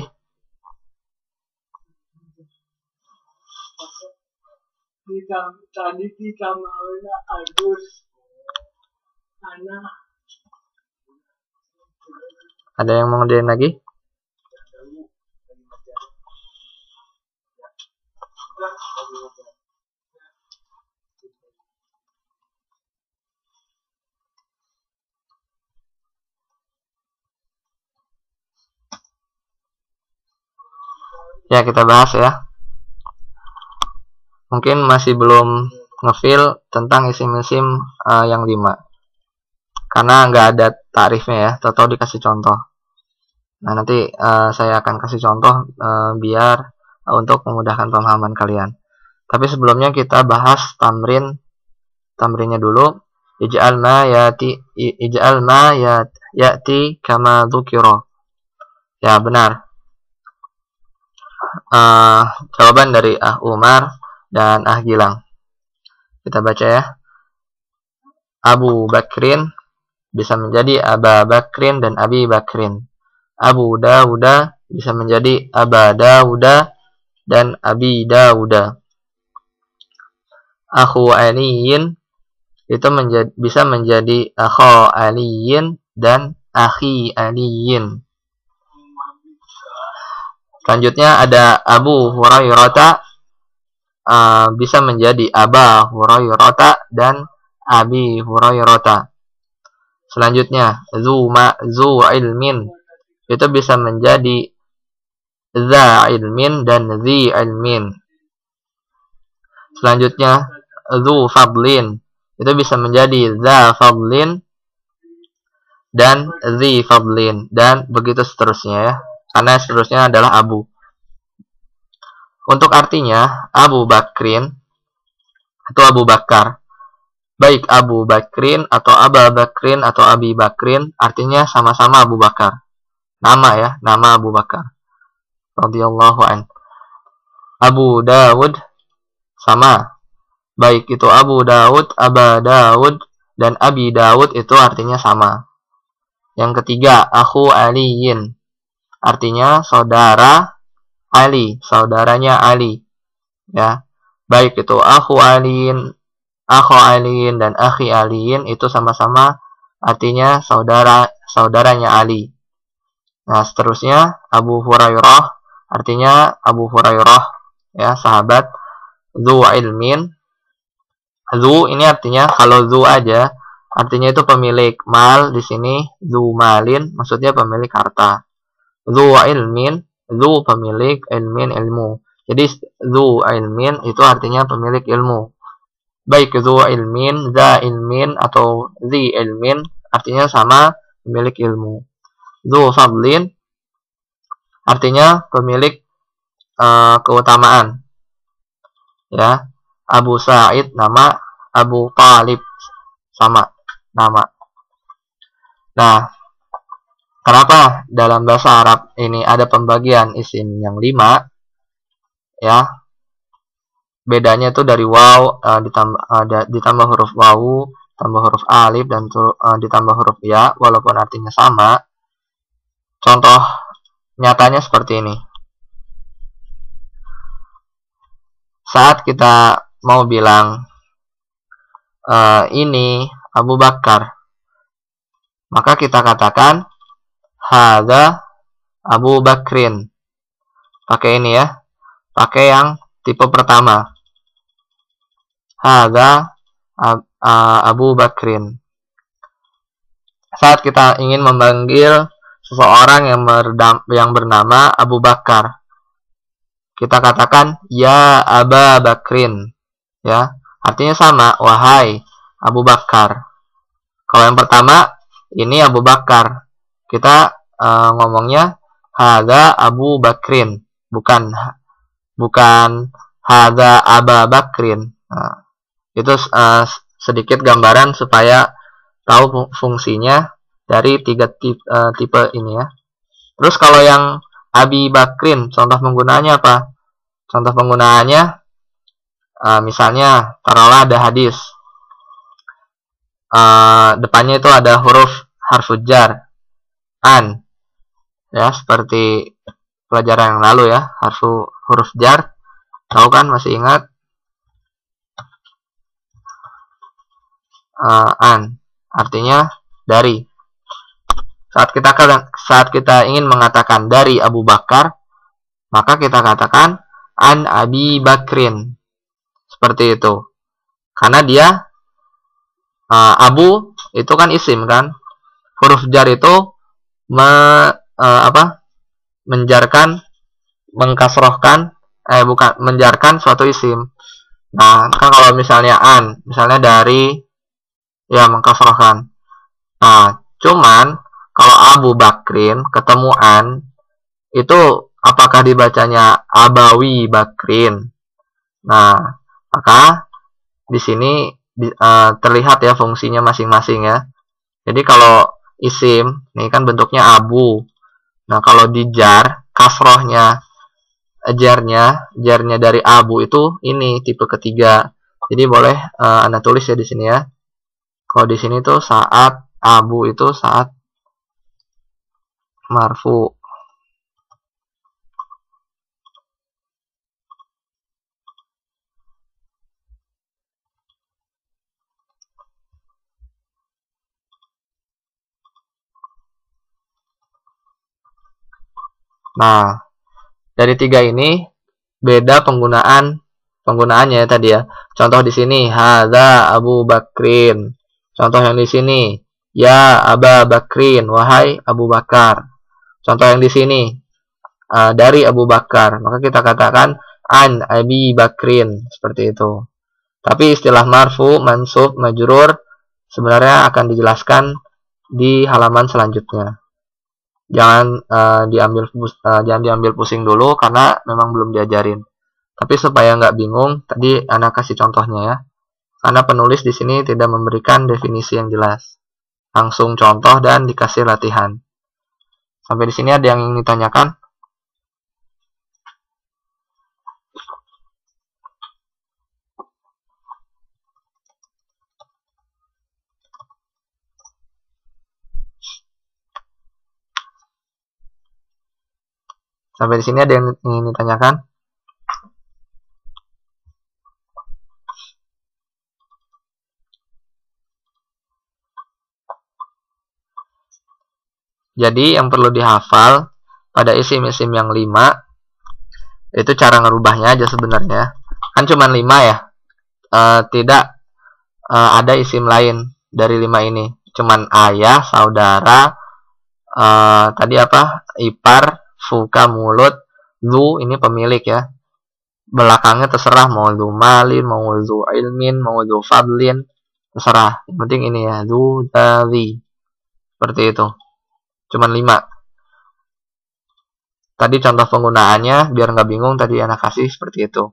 Tadi kita maunya Agus. Anak.
Ada yang mau ngerjain lagi? Ya, kita bahas ya. Mungkin masih belum ngefeel tentang isim-isim uh, yang lima. Karena nggak ada takrifnya ya, atau dikasih contoh. Nah, nanti uh, saya akan kasih contoh uh, biar uh, untuk memudahkan pemahaman kalian. Tapi sebelumnya kita bahas tamrin tamrinnya dulu. Ij'al ma yati ij'al ma yati kama dzukira. Ya, benar. Uh, jawaban dari Ah Umar dan Ah Gilang. Kita baca ya. Abu Bakrin bisa menjadi Aba Bakrin dan Abi Bakrin. Abu Dawuda bisa menjadi Aba Dawuda dan Abi Dawuda. Akhu Aliyin itu menjadi, bisa menjadi Akhu Aliyin dan Akhi Aliyin. Selanjutnya ada Abu Hurairah uh, bisa menjadi Aba Hurairah dan Abi Hurairah. Selanjutnya zu ma zu ilmin itu bisa menjadi za ilmin dan zi ilmin. Selanjutnya zu fadlin itu bisa menjadi za fadlin dan zi fadlin, dan begitu seterusnya ya. Karena seterusnya adalah Abu. Untuk artinya Abu Bakrin atau Abu Bakar, baik Abu Bakrin atau Aba Bakrin atau Abi Bakrin, artinya sama-sama Abu Bakar. Nama ya, nama Abu Bakar radhiyallahu an. Abu Dawud sama, baik itu Abu Dawud, Aba Dawud dan Abi Dawud, itu artinya sama. Yang ketiga, Akhu Aliyin, artinya saudara Ali, saudaranya Ali. Ya, baik itu Akhu Aliyin, Akhu Aliyin dan Akhi Aliyin, itu sama-sama artinya saudara saudaranya Ali. Nah, seterusnya Abu Hurairah artinya Abu Hurairah ya, sahabat. Zu ilmin, zu ini artinya kalau zu aja artinya itu pemilik mal, di sini zu malin maksudnya pemilik harta. Zu ilmin, zu pemilik, ilmin ilmu. Jadi zu ilmin itu artinya pemilik ilmu. Baik zu ilmin, za ilmin atau zi ilmin artinya sama, pemilik ilmu. Zu fadlin artinya pemilik uh, keutamaan. Ya. Abu Sa'id nama, Abu Talib sama nama. Nah, kenapa dalam bahasa Arab ini ada pembagian isim yang lima? Ya, bedanya itu dari waw uh, ditambah uh, ditambah huruf waw, tambah huruf alif dan uh, ditambah huruf ya, walaupun artinya sama. Contoh nyatanya seperti ini. Saat kita mau bilang uh, ini Abu Bakar, maka kita katakan hadza Abu Bakrin. Pakai ini ya, pakai yang tipe pertama. Hadza Abu Bakrin. Saat kita ingin memanggil seseorang yang, yang bernama Abu Bakar, kita katakan ya Aba Bakrin. Ya, artinya sama, wahai Abu Bakar. Kalau yang pertama ini Abu Bakar, kita uh, ngomongnya hadza Abu Bakrin, bukan bukan hadza Aba Bakrin. Nah, itu uh, sedikit gambaran supaya tahu fungsinya dari tiga tipe, uh, tipe ini ya. Terus kalau yang Abi Bakrin, contoh penggunaannya apa? Contoh penggunaannya uh, misalnya taruhlah ada hadis, uh, depannya itu ada huruf harful jar, an, ya seperti pelajaran yang lalu ya, harfu huruf jar, tahu kan, masih ingat? Uh, an artinya dari. Saat kita saat kita ingin mengatakan dari Abu Bakar, maka kita katakan an Abi Bakrin, seperti itu. Karena dia uh, Abu itu kan isim kan, huruf jar itu me, uh, apa menjarkan, mengkasrohkan, eh bukan menjarkan suatu isim. Nah kan kalau misalnya an, misalnya dari, ya mengkasrohkan. Nah cuman kalau Abu Bakrin ketemu an, itu apakah dibacanya Abawi Bakrin? Nah, maka di sini uh, terlihat ya fungsinya masing-masing ya. Jadi kalau isim, ini kan bentuknya abu. Nah, kalau di jar, kasrohnya, jarnya, jarnya dari abu itu ini tipe ketiga. Jadi boleh uh, Anda tulis ya di sini ya. Kalau di sini tuh saat abu itu saat marfu. Nah, dari tiga ini beda penggunaan penggunaannya tadi ya. Contoh di sini hadza Abu Bakrin. Contoh yang di sini ya Aba Bakrin, wahai Abu Bakar. Contoh yang di sini uh, dari Abu Bakar, maka kita katakan an Abi Bakrin, seperti itu. Tapi istilah marfu, mansub, majrur sebenarnya akan dijelaskan di halaman selanjutnya. Jangan uh, diambil uh, jangan diambil pusing dulu karena memang belum diajarin. Tapi supaya nggak bingung, tadi Ana kasih contohnya ya. Karena penulis di sini tidak memberikan definisi yang jelas. Langsung contoh dan dikasih latihan. Sampai di sini ada yang ingin ditanyakan? Sampai di sini ada yang ingin ditanyakan? Jadi yang perlu dihafal pada isim-isim yang lima itu cara ngerubahnya aja sebenarnya. Kan cuma lima ya. E, tidak e, ada isim lain dari lima ini. Cuman ayah, saudara, e, tadi apa? Ipar, fuka, mulut, zu ini pemilik ya. Belakangnya terserah mau zu malin, mau zu ilmin, mau zu fadlin, terserah. Yang penting ini ya, zu tali. Seperti itu. Cuman lima. Tadi contoh penggunaannya, biar nggak bingung, tadi anak kasih seperti itu.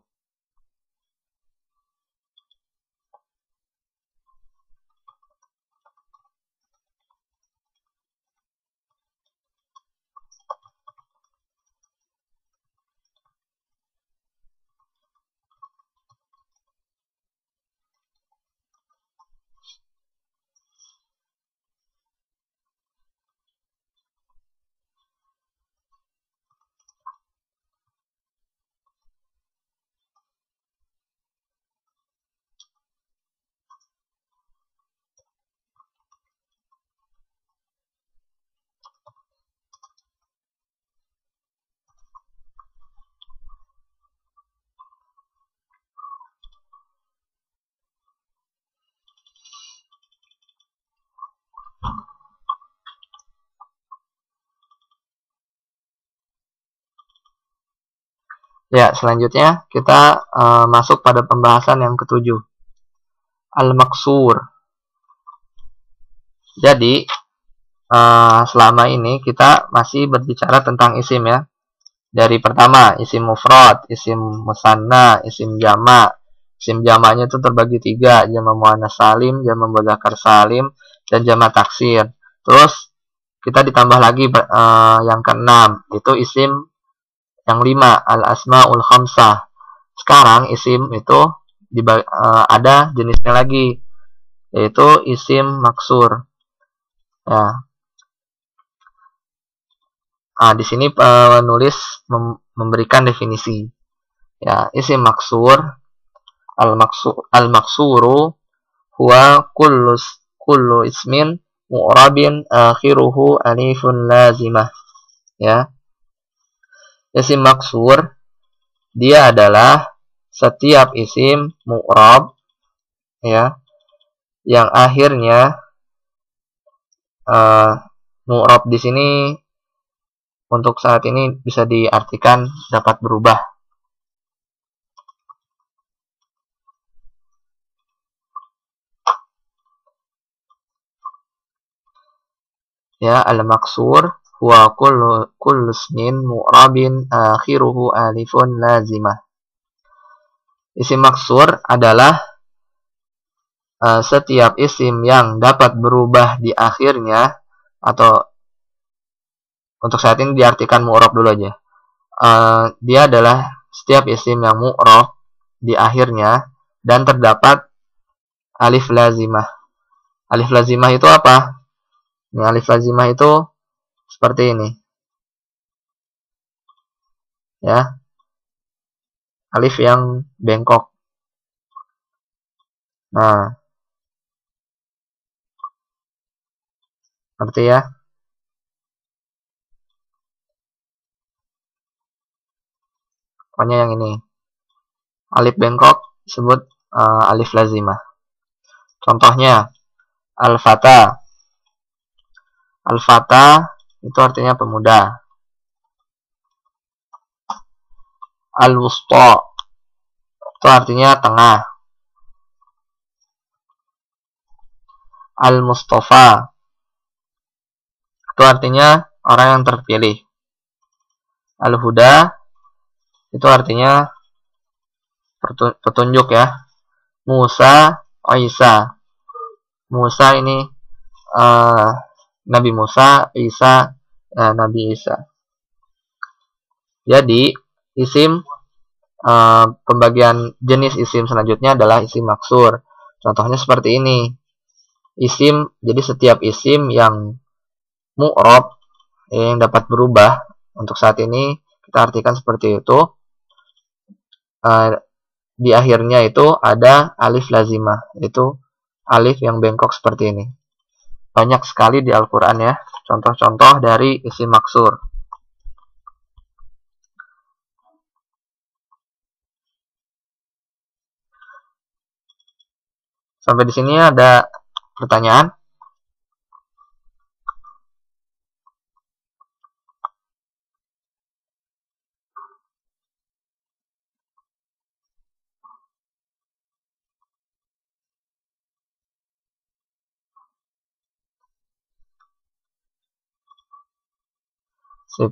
Ya, selanjutnya kita uh, masuk pada pembahasan yang ketujuh. Al-Maksur. Jadi uh, selama ini kita masih berbicara tentang isim ya. Dari pertama isim mufrad, isim musanna, isim jamak. Isim jamaknya itu terbagi tiga, jamak muannas salim, jamak mudzakkar salim, dan jamak taksir. Terus kita ditambah lagi uh, yang keenam, itu isim yang lima, al asmaul khamsah. Sekarang isim itu uh, ada jenisnya lagi, yaitu isim maksur. Ya. Nah, di sini penulis mem memberikan definisi. Ya, isim maksur, al-maksur al-maksuru huwa kullu kullu ismin mu'rabin akhiruhu alifun lazimah. Ya. Isim maksur dia adalah setiap isim mu'rab ya yang akhirnya uh, mu'rab di sini untuk saat ini bisa diartikan dapat berubah. Ya, al-maksur huwa kullu kullu ismin mu'rabin akhiruhu alifun lazimah. Isim maksur adalah uh, setiap isim yang dapat berubah di akhirnya, atau untuk saat ini diartikan mu'rab dulu aja. Uh, dia adalah setiap isim yang mu'rab di akhirnya dan terdapat alif lazimah. Alif lazimah itu apa? Ini alif lazimah itu seperti ini. Ya. Alif yang bengkok. Nah. Ngerti ya? Pokoknya yang ini. Alif bengkok disebut uh, alif lazimah. Contohnya al-fata. Al-fata itu artinya pemuda. Al-wusta itu artinya tengah. Al-mustafa itu artinya orang yang terpilih. Al-huda itu artinya petunjuk ya. Musa, Isa. Musa ini uh, Nabi Musa, Isa uh, Nabi Isa. Jadi isim uh, pembagian jenis isim selanjutnya adalah isim maksur. Contohnya seperti ini. Isim, jadi setiap isim yang mu'rab yang dapat berubah, untuk saat ini kita artikan seperti itu. Uh, di akhirnya itu ada alif lazimah, yaitu alif yang bengkok seperti ini. Banyak sekali di Al-Quran ya, contoh-contoh dari isim maksur. Sampai di sini ada pertanyaan? Sip.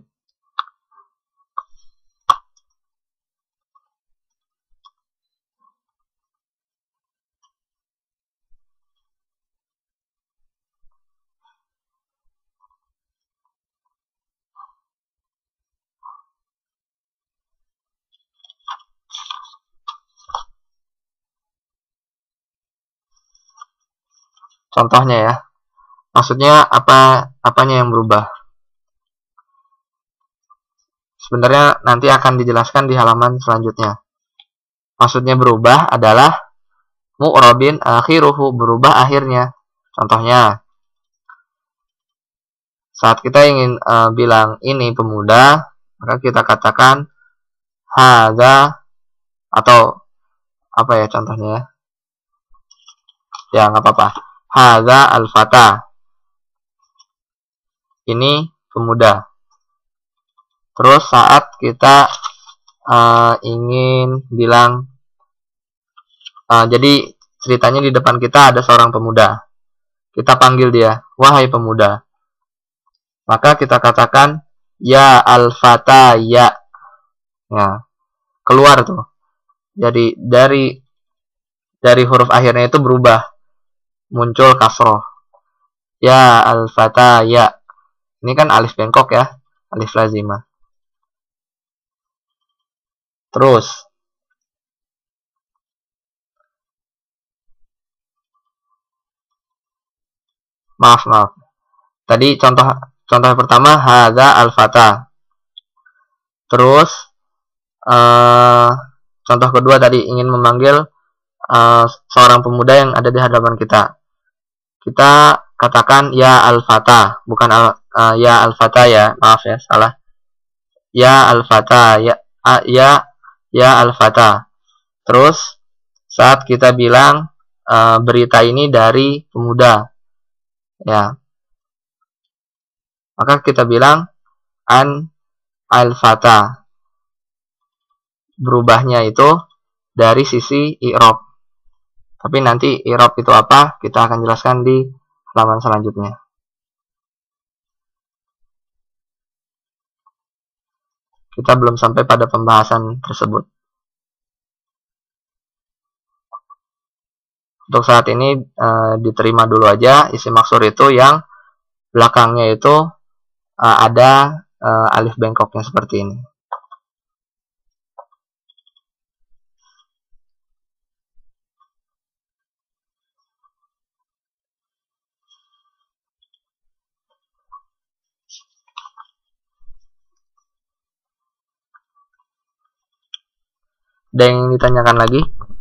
Contohnya ya. Maksudnya apa apanya yang berubah? Sebenarnya nanti akan dijelaskan di halaman selanjutnya. Maksudnya berubah adalah mu'rabin akhiruhu, berubah akhirnya. Contohnya, saat kita ingin uh, bilang ini pemuda, maka kita katakan hadza, atau apa ya contohnya ya? Ya, nggak apa-apa. Hadza al-fata. Ini pemuda. Terus saat kita uh, ingin bilang, uh, jadi ceritanya di depan kita ada seorang pemuda. kita panggil dia, wahai pemuda. Maka kita katakan ya al-fata ya. Ya, keluar tuh. Jadi dari dari huruf akhirnya itu berubah, muncul kasroh. Ya al-fata ya. Ini kan alif bengkok ya, alif lazimah. Terus maaf maaf. Tadi contoh contoh pertama hadza al-fata. Terus uh, contoh kedua tadi ingin memanggil uh, seorang pemuda yang ada di hadapan kita. Kita katakan ya al-fata, bukan al, uh, ya al-fata ya, maaf ya, salah. Ya al-fata, ya uh, ya ya al-fata. Terus saat kita bilang uh, berita ini dari pemuda, ya, maka kita bilang an al-fata. Berubahnya itu dari sisi i'rab. Tapi nanti i'rab itu apa, kita akan jelaskan di halaman selanjutnya. Kita belum sampai pada pembahasan tersebut. Untuk saat ini e, diterima dulu aja isim maksur itu yang belakangnya itu e, ada e, alif bengkoknya seperti ini. Ada yang ditanyakan lagi?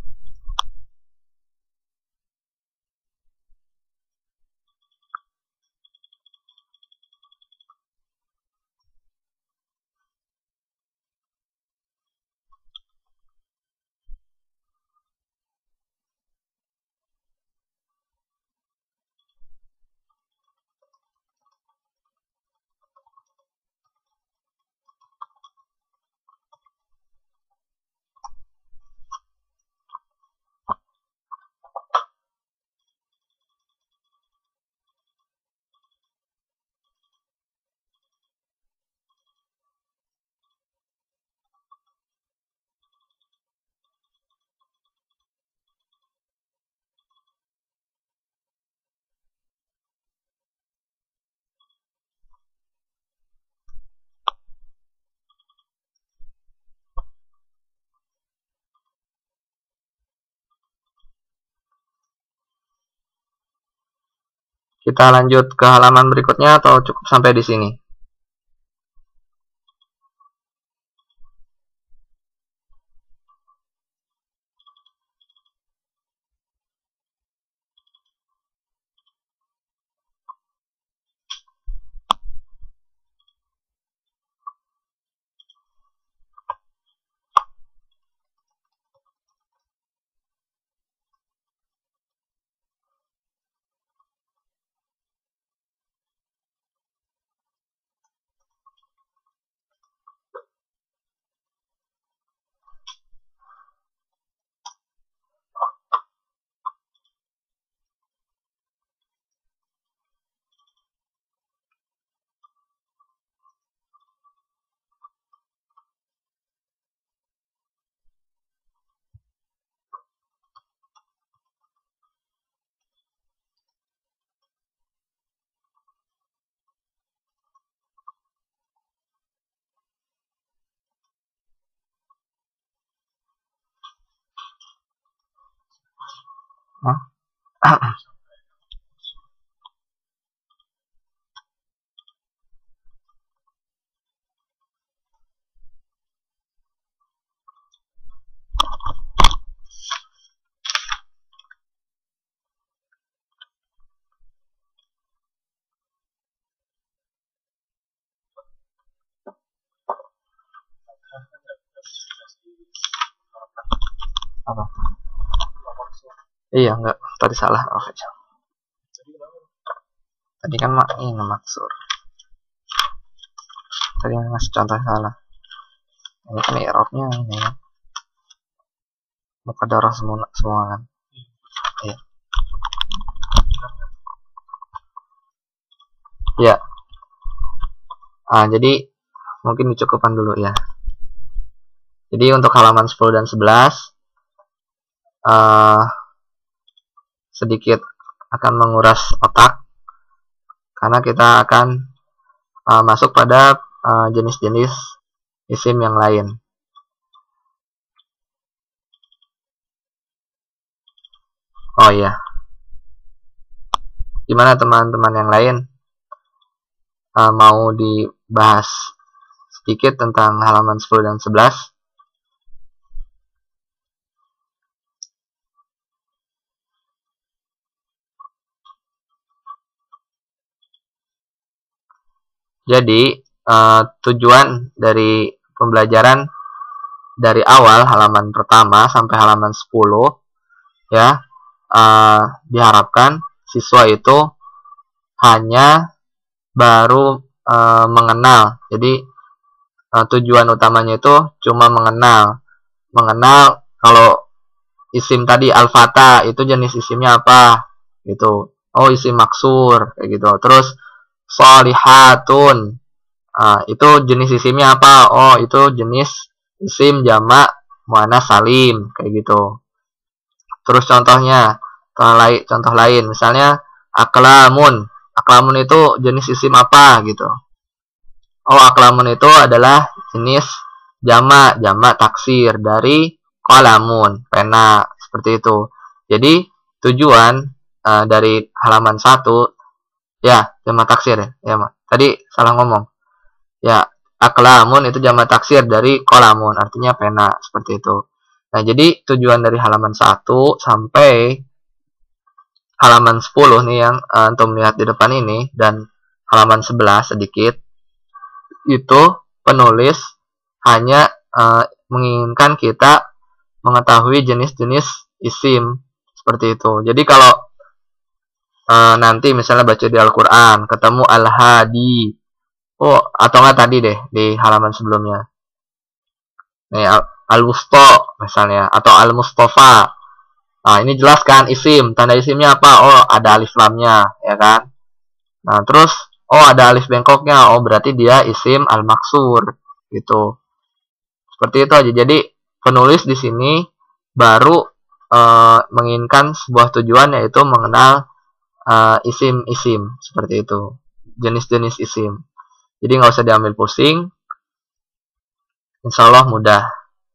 Kita lanjut ke halaman berikutnya atau cukup sampai di sini? Hah? Apa? Iya, enggak. Tadi salah. Oh, tadi kan mak ini maksur. Tadi yang ngasih contoh salah. Ini kan i'rabnya ini ya. Muqaddarah semua semua kan. Iya. Ya. Nah, jadi mungkin dicukupkan dulu ya. Jadi untuk halaman sepuluh dan sebelas uh, sedikit akan menguras otak karena kita akan uh, masuk pada jenis-jenis uh, isim yang lain. Oh iya. Gimana teman-teman yang lain? Uh, mau dibahas sedikit tentang halaman sepuluh dan sebelas? Jadi uh, tujuan dari pembelajaran dari awal halaman pertama sampai halaman sepuluh ya, uh, diharapkan siswa itu hanya baru uh, mengenal. Jadi uh, tujuan utamanya itu cuma mengenal. Mengenal kalau isim tadi al-fata itu jenis isimnya apa gitu. Oh, isim maksur kayak gitu. Terus sholihatun, nah, itu jenis isimnya apa? Oh, itu jenis isim jamak muannats salim kayak gitu. Terus contohnya, contoh lain, contoh lain misalnya aklamun. Aklamun itu jenis isim apa gitu. Oh, aklamun itu adalah jenis jamak, jamak taksir dari qalamun, pena, seperti itu. Jadi tujuan uh, dari halaman satu ya, jamak taksir ya. Ya, tadi salah ngomong. Ya, aklamun itu jamak taksir dari qalamun, artinya pena, seperti itu. Nah, jadi tujuan dari halaman satu sampai halaman sepuluh nih yang uh, antum lihat di depan ini dan halaman sebelas sedikit, itu penulis hanya uh, menginginkan kita mengetahui jenis-jenis isim seperti itu. Jadi kalau uh, nanti misalnya baca di Al-Quran ketemu Al-Hadi, oh atau enggak tadi deh di halaman sebelumnya, nih Al-Wusta misalnya atau Al-Mustafa, nah ini jelas kan isim, tanda isimnya apa? Oh ada alif lamnya ya kan. Nah terus oh ada alif bengkoknya, oh berarti dia isim al-maksur gitu. Seperti itu aja. Jadi penulis di sini baru e, menginginkan sebuah tujuan, yaitu mengenal isim-isim e, seperti itu, jenis-jenis isim. Jadi nggak usah diambil pusing, insya Allah mudah.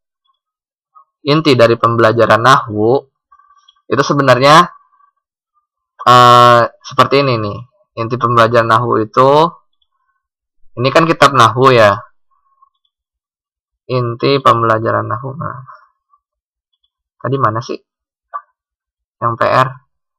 Inti dari pembelajaran nahwu itu sebenarnya e, seperti ini nih. Inti pembelajaran nahwu itu, ini kan kitab nahwu ya. Inti pembelajaran nahwu. Nah, tadi mana sih yang P R?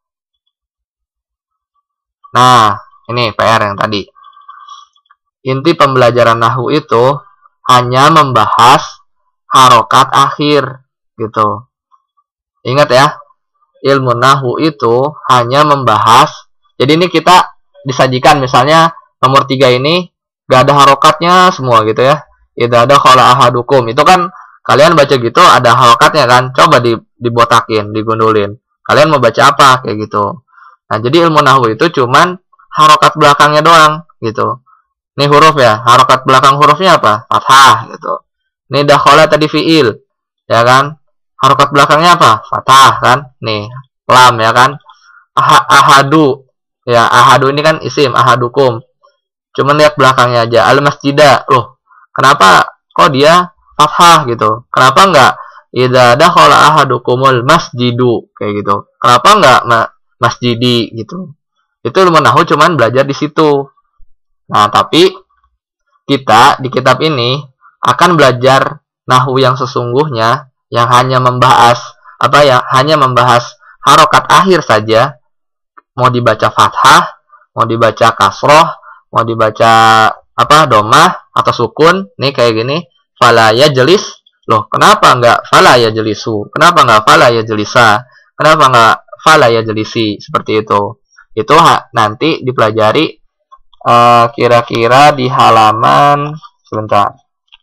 Nah, ini P R yang tadi. Inti pembelajaran nahwu itu hanya membahas harokat akhir gitu. Ingat ya, ilmu nahwu itu hanya membahas. Jadi ini kita disajikan misalnya nomor tiga ini gak ada harokatnya semua gitu ya. Itu ada khala ahadukum, itu kan kalian baca gitu ada harokatnya kan, coba dibotakin, digundulin, kalian mau baca apa kayak gitu. Nah jadi ilmu nahwu itu cuman harokat belakangnya doang gitu. Ini huruf ya, harokat belakang hurufnya apa? Fathah gitu. Ini dakhala tadi fiil ya kan, harokat belakangnya apa? Fathah kan. Nih lam ya kan. Ah ahadu ya, ahadu ini kan isim, ahadukum, cuman lihat belakangnya aja, al masjidah. Loh, kenapa kok dia fathah gitu? Kenapa enggak idza dakhala ahadukumul masjidu kayak gitu? Kenapa enggak ma masjidi gitu? Itu ilmu nahwu cuman belajar di situ. Nah, tapi kita di kitab ini akan belajar nahwu yang sesungguhnya, yang hanya membahas apa ya? Hanya membahas harokat akhir saja. Mau dibaca fathah, mau dibaca kasroh, mau dibaca apa domah atau sukun, nih kayak gini, fala yajlis. Loh, kenapa enggak fala yajlisu? Kenapa enggak fala yajlisa? Kenapa enggak fala yajlisi? Seperti itu. Itu nanti dipelajari kira-kira uh, di halaman sebentar.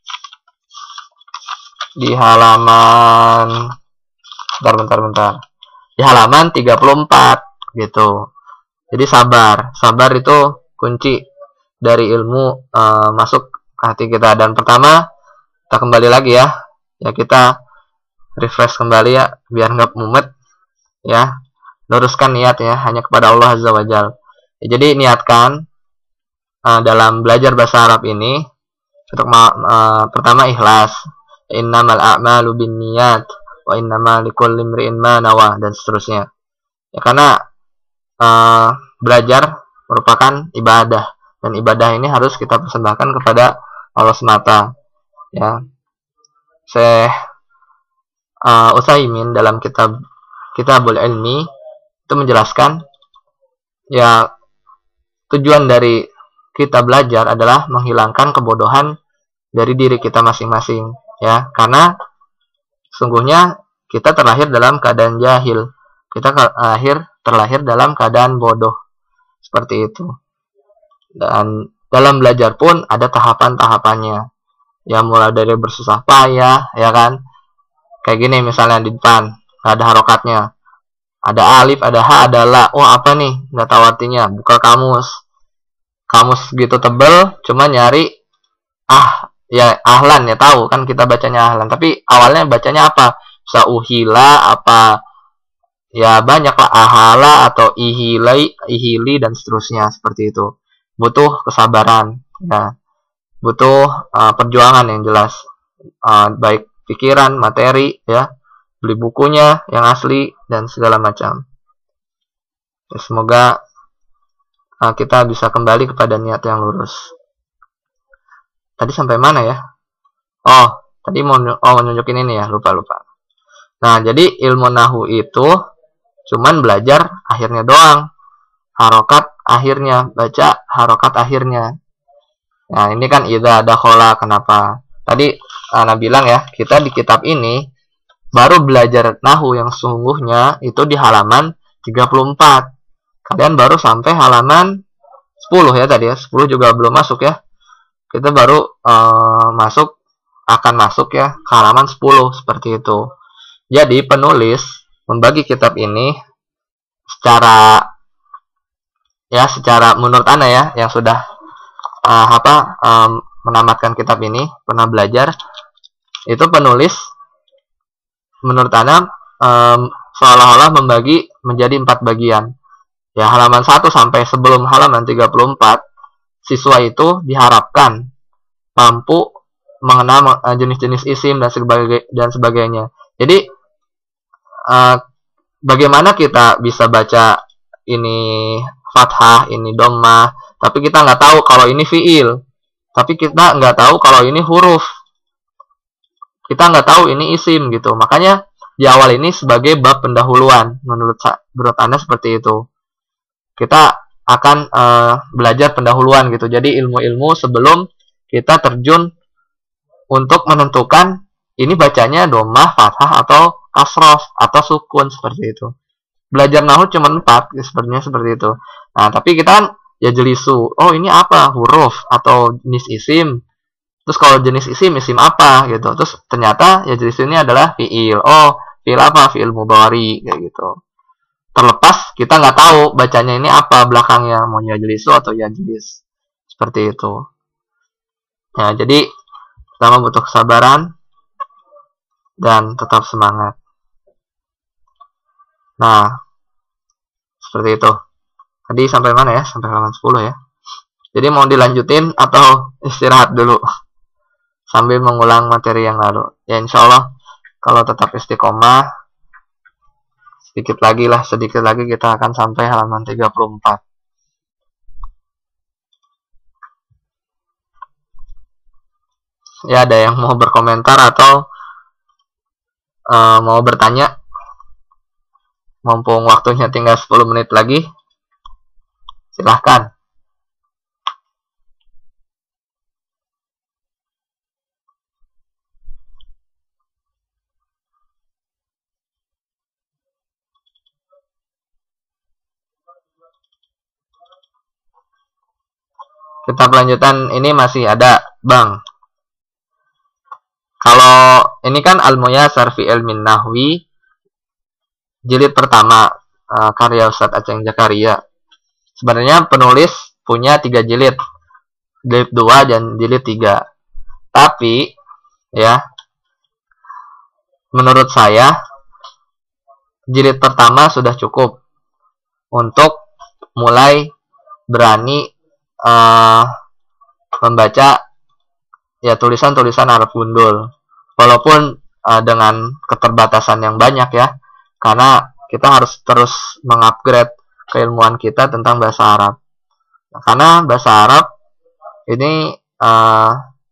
Di halaman bentar bentar bentar. Di halaman tiga puluh empat gitu. Jadi sabar, sabar itu kunci dari ilmu uh, masuk ke hati kita. Dan pertama, kita kembali lagi ya, ya kita refresh kembali ya, biar nggak mumet ya, luruskan niat ya, hanya kepada Allah Azza wa Jalla. Ya, jadi niatkan uh, dalam belajar bahasa Arab ini untuk uh, pertama ikhlas, innamal a'malu binniyat wa innama likulli imri'in ma nawa, dan seterusnya ya, karena uh, belajar merupakan ibadah, dan ibadah ini harus kita persembahkan kepada Allah semata ya. Syekh uh, Utsaimin dalam kitab Kitabul Ilmi itu menjelaskan ya, tujuan dari kita belajar adalah menghilangkan kebodohan dari diri kita masing-masing ya, karena sungguhnya kita terlahir dalam keadaan jahil, kita terlahir terlahir dalam keadaan bodoh seperti itu. Dan dalam belajar pun ada tahapan-tahapannya ya, mulai dari bersusah payah ya kan, kayak gini misalnya di depan ada harokatnya, ada alif, ada ha, ada la. Oh apa nih, nggak tahu artinya, buka kamus, kamus gitu tebel, cuma nyari ah ya ahlan ya, tahu kan kita bacanya ahlan, tapi awalnya bacanya apa, sauhila apa ya, banyak lah, ahala atau ihilai, ihili, dan seterusnya seperti itu. Butuh kesabaran ya, butuh uh, perjuangan yang jelas, uh, baik pikiran, materi ya, beli bukunya yang asli dan segala macam ya. Semoga uh, kita bisa kembali kepada niat yang lurus. Tadi sampai mana ya? Oh, tadi mau oh nunjukin ini ya, lupa lupa. Nah, jadi ilmu nahu itu cuman belajar akhirnya doang, harokat akhirnya, baca harokat akhirnya. Nah, ini kan idza dakhala. Kenapa? Tadi Ana bilang ya, kita di kitab ini baru belajar nahu yang sungguhnya itu di halaman tiga puluh empat. Kalian baru sampai halaman sepuluh ya tadi ya, sepuluh juga belum masuk ya. Kita baru uh, masuk, akan masuk ya ke halaman sepuluh seperti itu. Jadi penulis membagi kitab ini secara ya, secara menurut Ana ya, yang sudah uh, apa um, menamatkan kitab ini, pernah belajar, itu penulis menurut Ana um, seolah-olah membagi menjadi empat bagian. Ya, halaman satu sampai sebelum halaman tiga puluh empat, siswa itu diharapkan mampu mengenal jenis-jenis isim dan sebagainya, dan sebagainya. Jadi uh, bagaimana kita bisa baca ini fathah, ini dhammah, tapi kita nggak tahu kalau ini fiil, tapi kita nggak tahu kalau ini huruf, kita nggak tahu ini isim gitu. Makanya di awal ini sebagai bab pendahuluan, menurut menurut Anda seperti itu. Kita akan uh, belajar pendahuluan gitu. Jadi ilmu-ilmu sebelum kita terjun untuk menentukan ini bacanya dhammah, fathah, atau kasroh, atau sukun, seperti itu. Belajar nahu cuma empat, ya, sepertinya seperti itu. Nah, tapi kita kan ya jelisu. Oh, ini apa? Huruf atau jenis isim. Terus kalau jenis isim, isim apa gitu. Terus ternyata ya jelisu ini adalah fiil. Oh, fiil apa? Fiil mudhari kayak gitu. Terlepas kita nggak tahu bacanya ini apa belakangnya, mau ya jelisu atau ya jelis. Seperti itu. Ya, jadi pertama butuh kesabaran dan tetap semangat. Nah, seperti itu. Tadi sampai mana ya? Sampai halaman sepuluh ya. Jadi mau dilanjutin atau istirahat dulu sambil mengulang materi yang lalu. Ya, insya Allah kalau tetap istiqomah, sedikit lagi lah, sedikit lagi kita akan sampai halaman tiga puluh empat. Ya, ada yang mau berkomentar atau uh, mau bertanya? Mumpung waktunya tinggal sepuluh menit lagi, silahkan. Kitab lanjutan ini masih ada, Bang. Kalau ini kan Al-Muyassar fi Ilmin Nahwi, jilid pertama, uh, karya Ustadz Aceng Zakaria. Sebenarnya penulis punya tiga jilid. jilid dua dan jilid tiga. Tapi ya, menurut saya jilid pertama sudah cukup untuk mulai berani uh, membaca ya tulisan-tulisan Arab gundul. Walaupun uh, dengan keterbatasan yang banyak ya, karena kita harus terus mengupgrade keilmuan kita tentang bahasa Arab. Nah, karena bahasa Arab ini uh,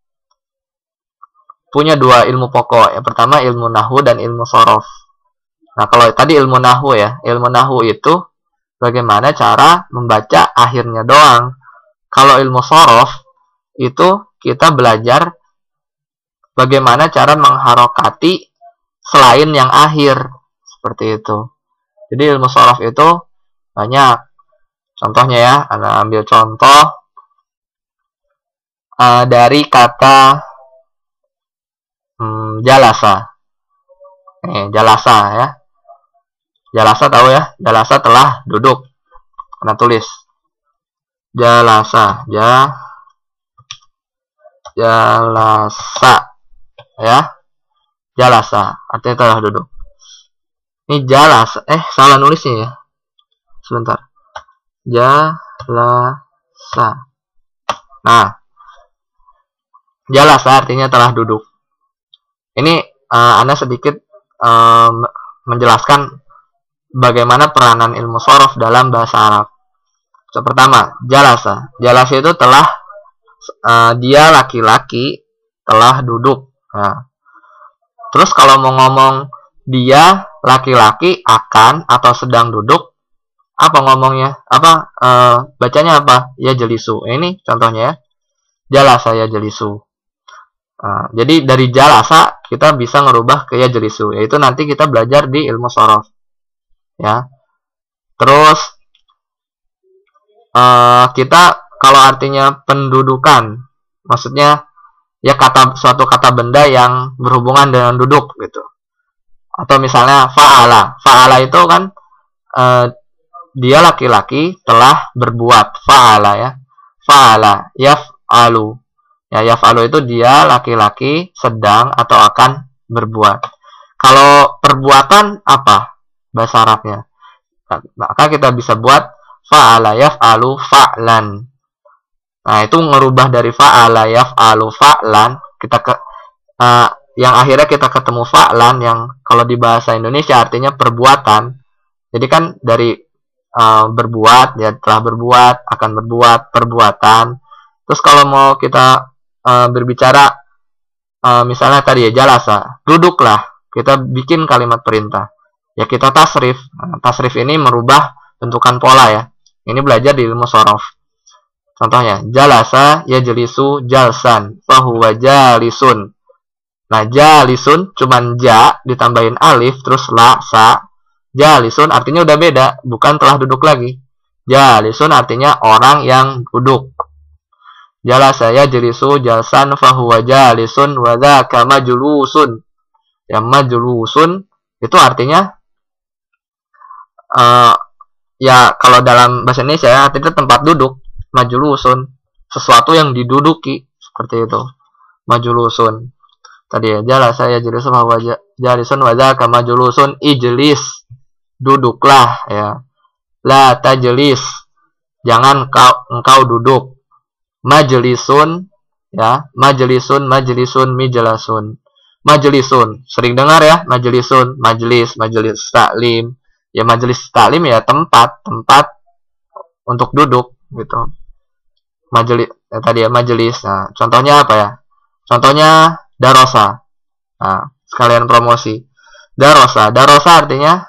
punya dua ilmu pokok. Yang pertama ilmu nahwu dan ilmu sorof. Nah, kalau tadi ilmu nahwu ya, ilmu nahwu itu bagaimana cara membaca akhirnya doang. Kalau ilmu sorof itu kita belajar bagaimana cara mengharokati selain yang akhir, seperti itu. Jadi ilmu sorof itu banyak. Contohnya ya, Anda ambil contoh uh, dari kata hmm, jalasa. Nih, jalasa ya. Jalasa tahu ya? Jalasa telah duduk. Anda tulis. Jalasa, ja jalasa. Ya, jalasa artinya telah duduk. Ini jalasa, eh salah nulisnya ya, sebentar. Jalasa. Nah, jalasa artinya telah duduk. Ini uh, Anda sedikit uh, menjelaskan bagaimana peranan ilmu sorof dalam bahasa Arab. So, pertama, jalasa. Jalasa itu telah uh, dia laki-laki telah duduk. Nah, terus kalau mau ngomong dia laki-laki akan atau sedang duduk, apa ngomongnya? Apa e, bacanya apa? Ya jelisu. Ini contohnya ya. Jalasa ya jelisu. Nah, jadi dari jalasa kita bisa ngerubah ke ya jelisu. Yaitu nanti kita belajar di ilmu sorof. Ya. Terus e, kita kalau artinya pendudukan, maksudnya ya kata suatu kata benda yang berhubungan dengan duduk gitu. Atau misalnya fa'ala. Fa'ala itu kan e, dia laki-laki telah berbuat. Fa'ala ya. Fa'ala yaf'alu. Ya, yaf'alu itu dia laki-laki sedang atau akan berbuat. Kalau perbuatan apa bahasa Arabnya? Maka kita bisa buat fa'ala yaf'alu fa'lan. Nah, itu ngerubah dari fa'ala yaf'alu fa'lan, kita ke uh, yang akhirnya kita ketemu fa'lan yang kalau di bahasa Indonesia artinya perbuatan. Jadi kan dari uh, berbuat, ya telah berbuat, akan berbuat, perbuatan. Terus kalau mau kita uh, berbicara uh, misalnya tadi ya jalasa, duduklah, kita bikin kalimat perintah. Ya kita tasrif. Nah, tasrif ini merubah bentukan pola ya. Ini belajar di ilmu sorof. Contohnya, jalasa yajlisu jalsan fahuwa jalisun. Nah, jalisun cuman ja ditambahin alif terus la sa. Jalisun artinya udah beda, bukan telah duduk lagi. Jalisun artinya orang yang duduk. Jalasa yajlisu jalsan fahuwa jalisun wa dzaka majlusun. Ya majlusun itu artinya uh, ya kalau dalam bahasa Indonesia ya, artinya tempat duduk. Majlusun, sesuatu yang diduduki, seperti itu. Majlusun. Tadi ya, jalasa ya jalisun bahwa jalisun wa dzaka majlusun ijlis. Duduklah ya. La tajlis. Jangan kau engkau duduk. Majlisun ya, majlisun majlisun mijlasun. Majlisun, sering dengar ya, majlisun, majlis, majlis taklim. Ya majlis taklim ya tempat, tempat untuk duduk gitu. Majelis ya, tadi ya majelis. Nah, contohnya apa ya? Contohnya darosa. Nah, sekalian promosi. Darosa, darosa artinya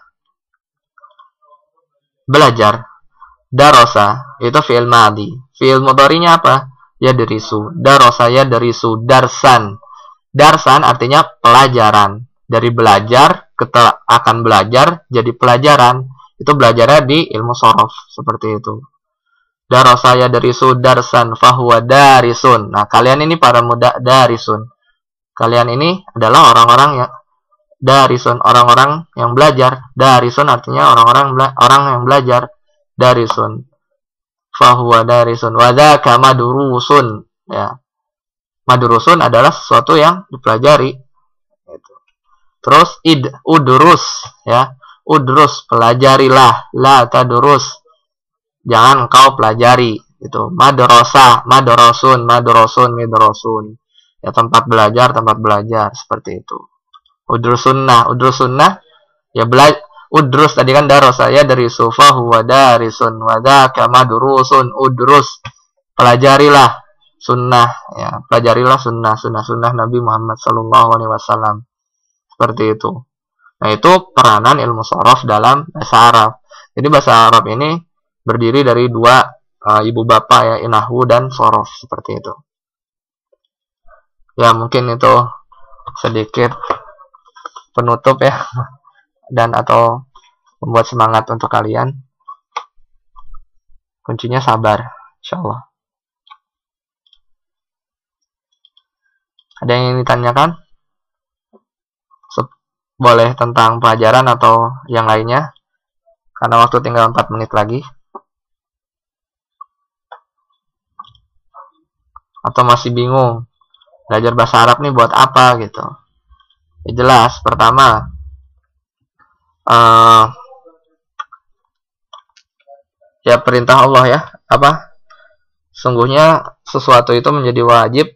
belajar. Darosa itu fi'il madhi. Fi'il mudhari'nya apa? Ya derisu. Darosa ya derisu darsan. Darsan artinya pelajaran. Dari belajar ke akan belajar jadi pelajaran. Itu belajarnya di ilmu sorof seperti itu. Darasa ya darisu darsan fahuwa darisun. Nah, kalian ini para muda darisun. Kalian ini adalah orang-orang yang darisun, orang-orang yang belajar. Darisun artinya orang-orang orang yang belajar. Darisun. fahuwa darisun wa dzaka madrusun. Ya. Madrusun adalah sesuatu yang dipelajari. Gitu. Terus id udrus ya. Udrus pelajarilah, la tadrus. Jangan engkau pelajari. Itu madrasah, madrasun, madrasun, madrasun. Ya tempat belajar, tempat belajar seperti itu. Udrus sunnah, udrus sunnah ya belajar. Udrus tadi kan daros saya dari sufahu wa darisun wa dzaka madrusun. Udrus pelajarilah sunnah ya, pelajarilah sunnah, sunnah-sunnah Nabi Muhammad sallallahu alaihi wasallam. Seperti itu. Nah, itu peranan ilmu shorof dalam bahasa Arab. Jadi bahasa Arab ini berdiri dari dua uh, ibu bapak ya, nahwu dan shorof seperti itu. Ya, mungkin itu sedikit penutup ya dan atau membuat semangat untuk kalian. Kuncinya sabar, insyaallah. Ada yang ingin ditanyakan? Boleh tentang pelajaran atau yang lainnya, karena waktu tinggal empat menit lagi. Atau masih bingung belajar bahasa Arab nih buat apa gitu. Ya jelas, pertama uh, ya perintah Allah ya, apa sungguhnya sesuatu itu menjadi wajib.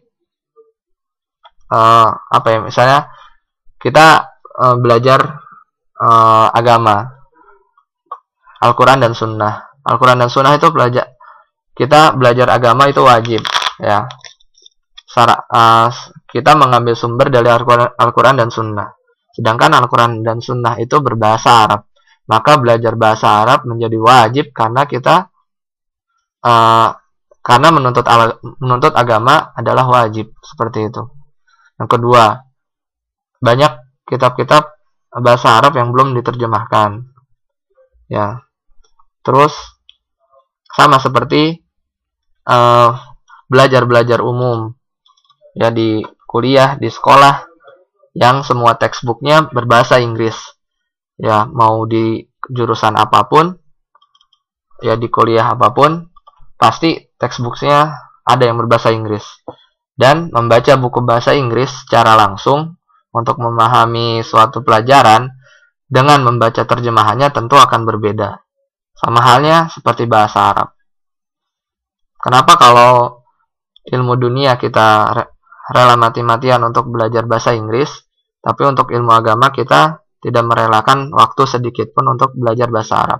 Uh, apa ya, misalnya kita uh, belajar uh, agama, Al-Quran dan Sunnah. Al-Quran dan Sunnah itu belajar, kita belajar agama itu wajib ya. Sara, uh, kita mengambil sumber dari Al-Quran dan Sunnah. Sedangkan Al-Quran dan Sunnah itu berbahasa Arab, maka belajar bahasa Arab menjadi wajib karena kita uh, karena menuntut menuntut agama adalah wajib, seperti itu. Yang kedua, banyak kitab-kitab bahasa Arab yang belum diterjemahkan. Ya. Terus sama seperti uh, belajar-belajar umum. Ya, di kuliah, di sekolah yang semua textbooknya berbahasa Inggris. Ya, mau di jurusan apapun, ya di kuliah apapun, pasti textbooknya ada yang berbahasa Inggris. Dan membaca buku bahasa Inggris secara langsung untuk memahami suatu pelajaran dengan membaca terjemahannya tentu akan berbeda. Sama halnya seperti bahasa Arab. Kenapa kalau ilmu dunia kita rela mati-matian untuk belajar bahasa Inggris, tapi untuk ilmu agama kita tidak merelakan waktu sedikit pun untuk belajar bahasa Arab?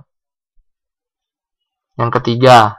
Yang ketiga,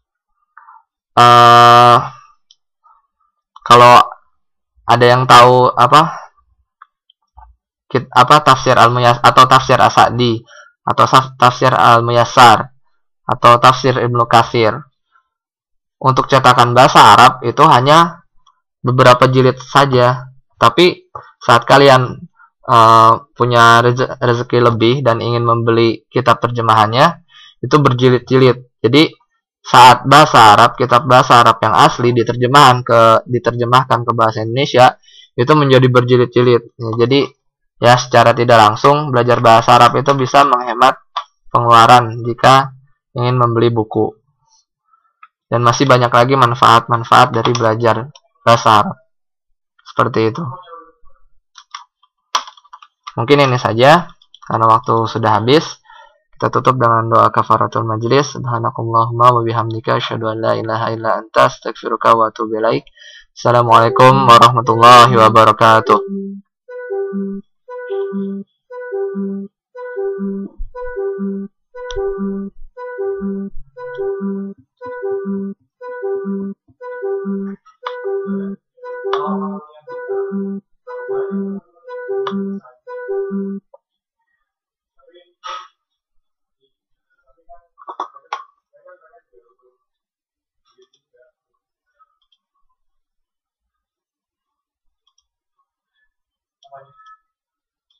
uh, kalau ada yang tahu apa apa tafsir Al-Muyassar atau tafsir As-Sa'di atau tafsir Al-Muyassar atau tafsir Ibnu Katsir, untuk cetakan bahasa Arab itu hanya beberapa jilid saja. Tapi saat kalian uh, punya rezeki lebih dan ingin membeli kitab terjemahannya, itu berjilid-jilid. Jadi saat bahasa Arab, kitab bahasa Arab yang asli diterjemahkan ke diterjemahkan ke bahasa Indonesia, itu menjadi berjilid-jilid. Ya, jadi ya secara tidak langsung belajar bahasa Arab itu bisa menghemat pengeluaran jika ingin membeli buku. Dan masih banyak lagi manfaat-manfaat dari belajar bahasa Arab. Seperti itu. Mungkin ini saja karena waktu sudah habis. Kita tutup dengan doa kafaratul majlis. Subhanakallahumma wa bihamdika asyhadu an la ilaha illa anta astaghfiruka wa atubu ilaik. Assalamualaikum warahmatullahi wabarakatuh. Thank you.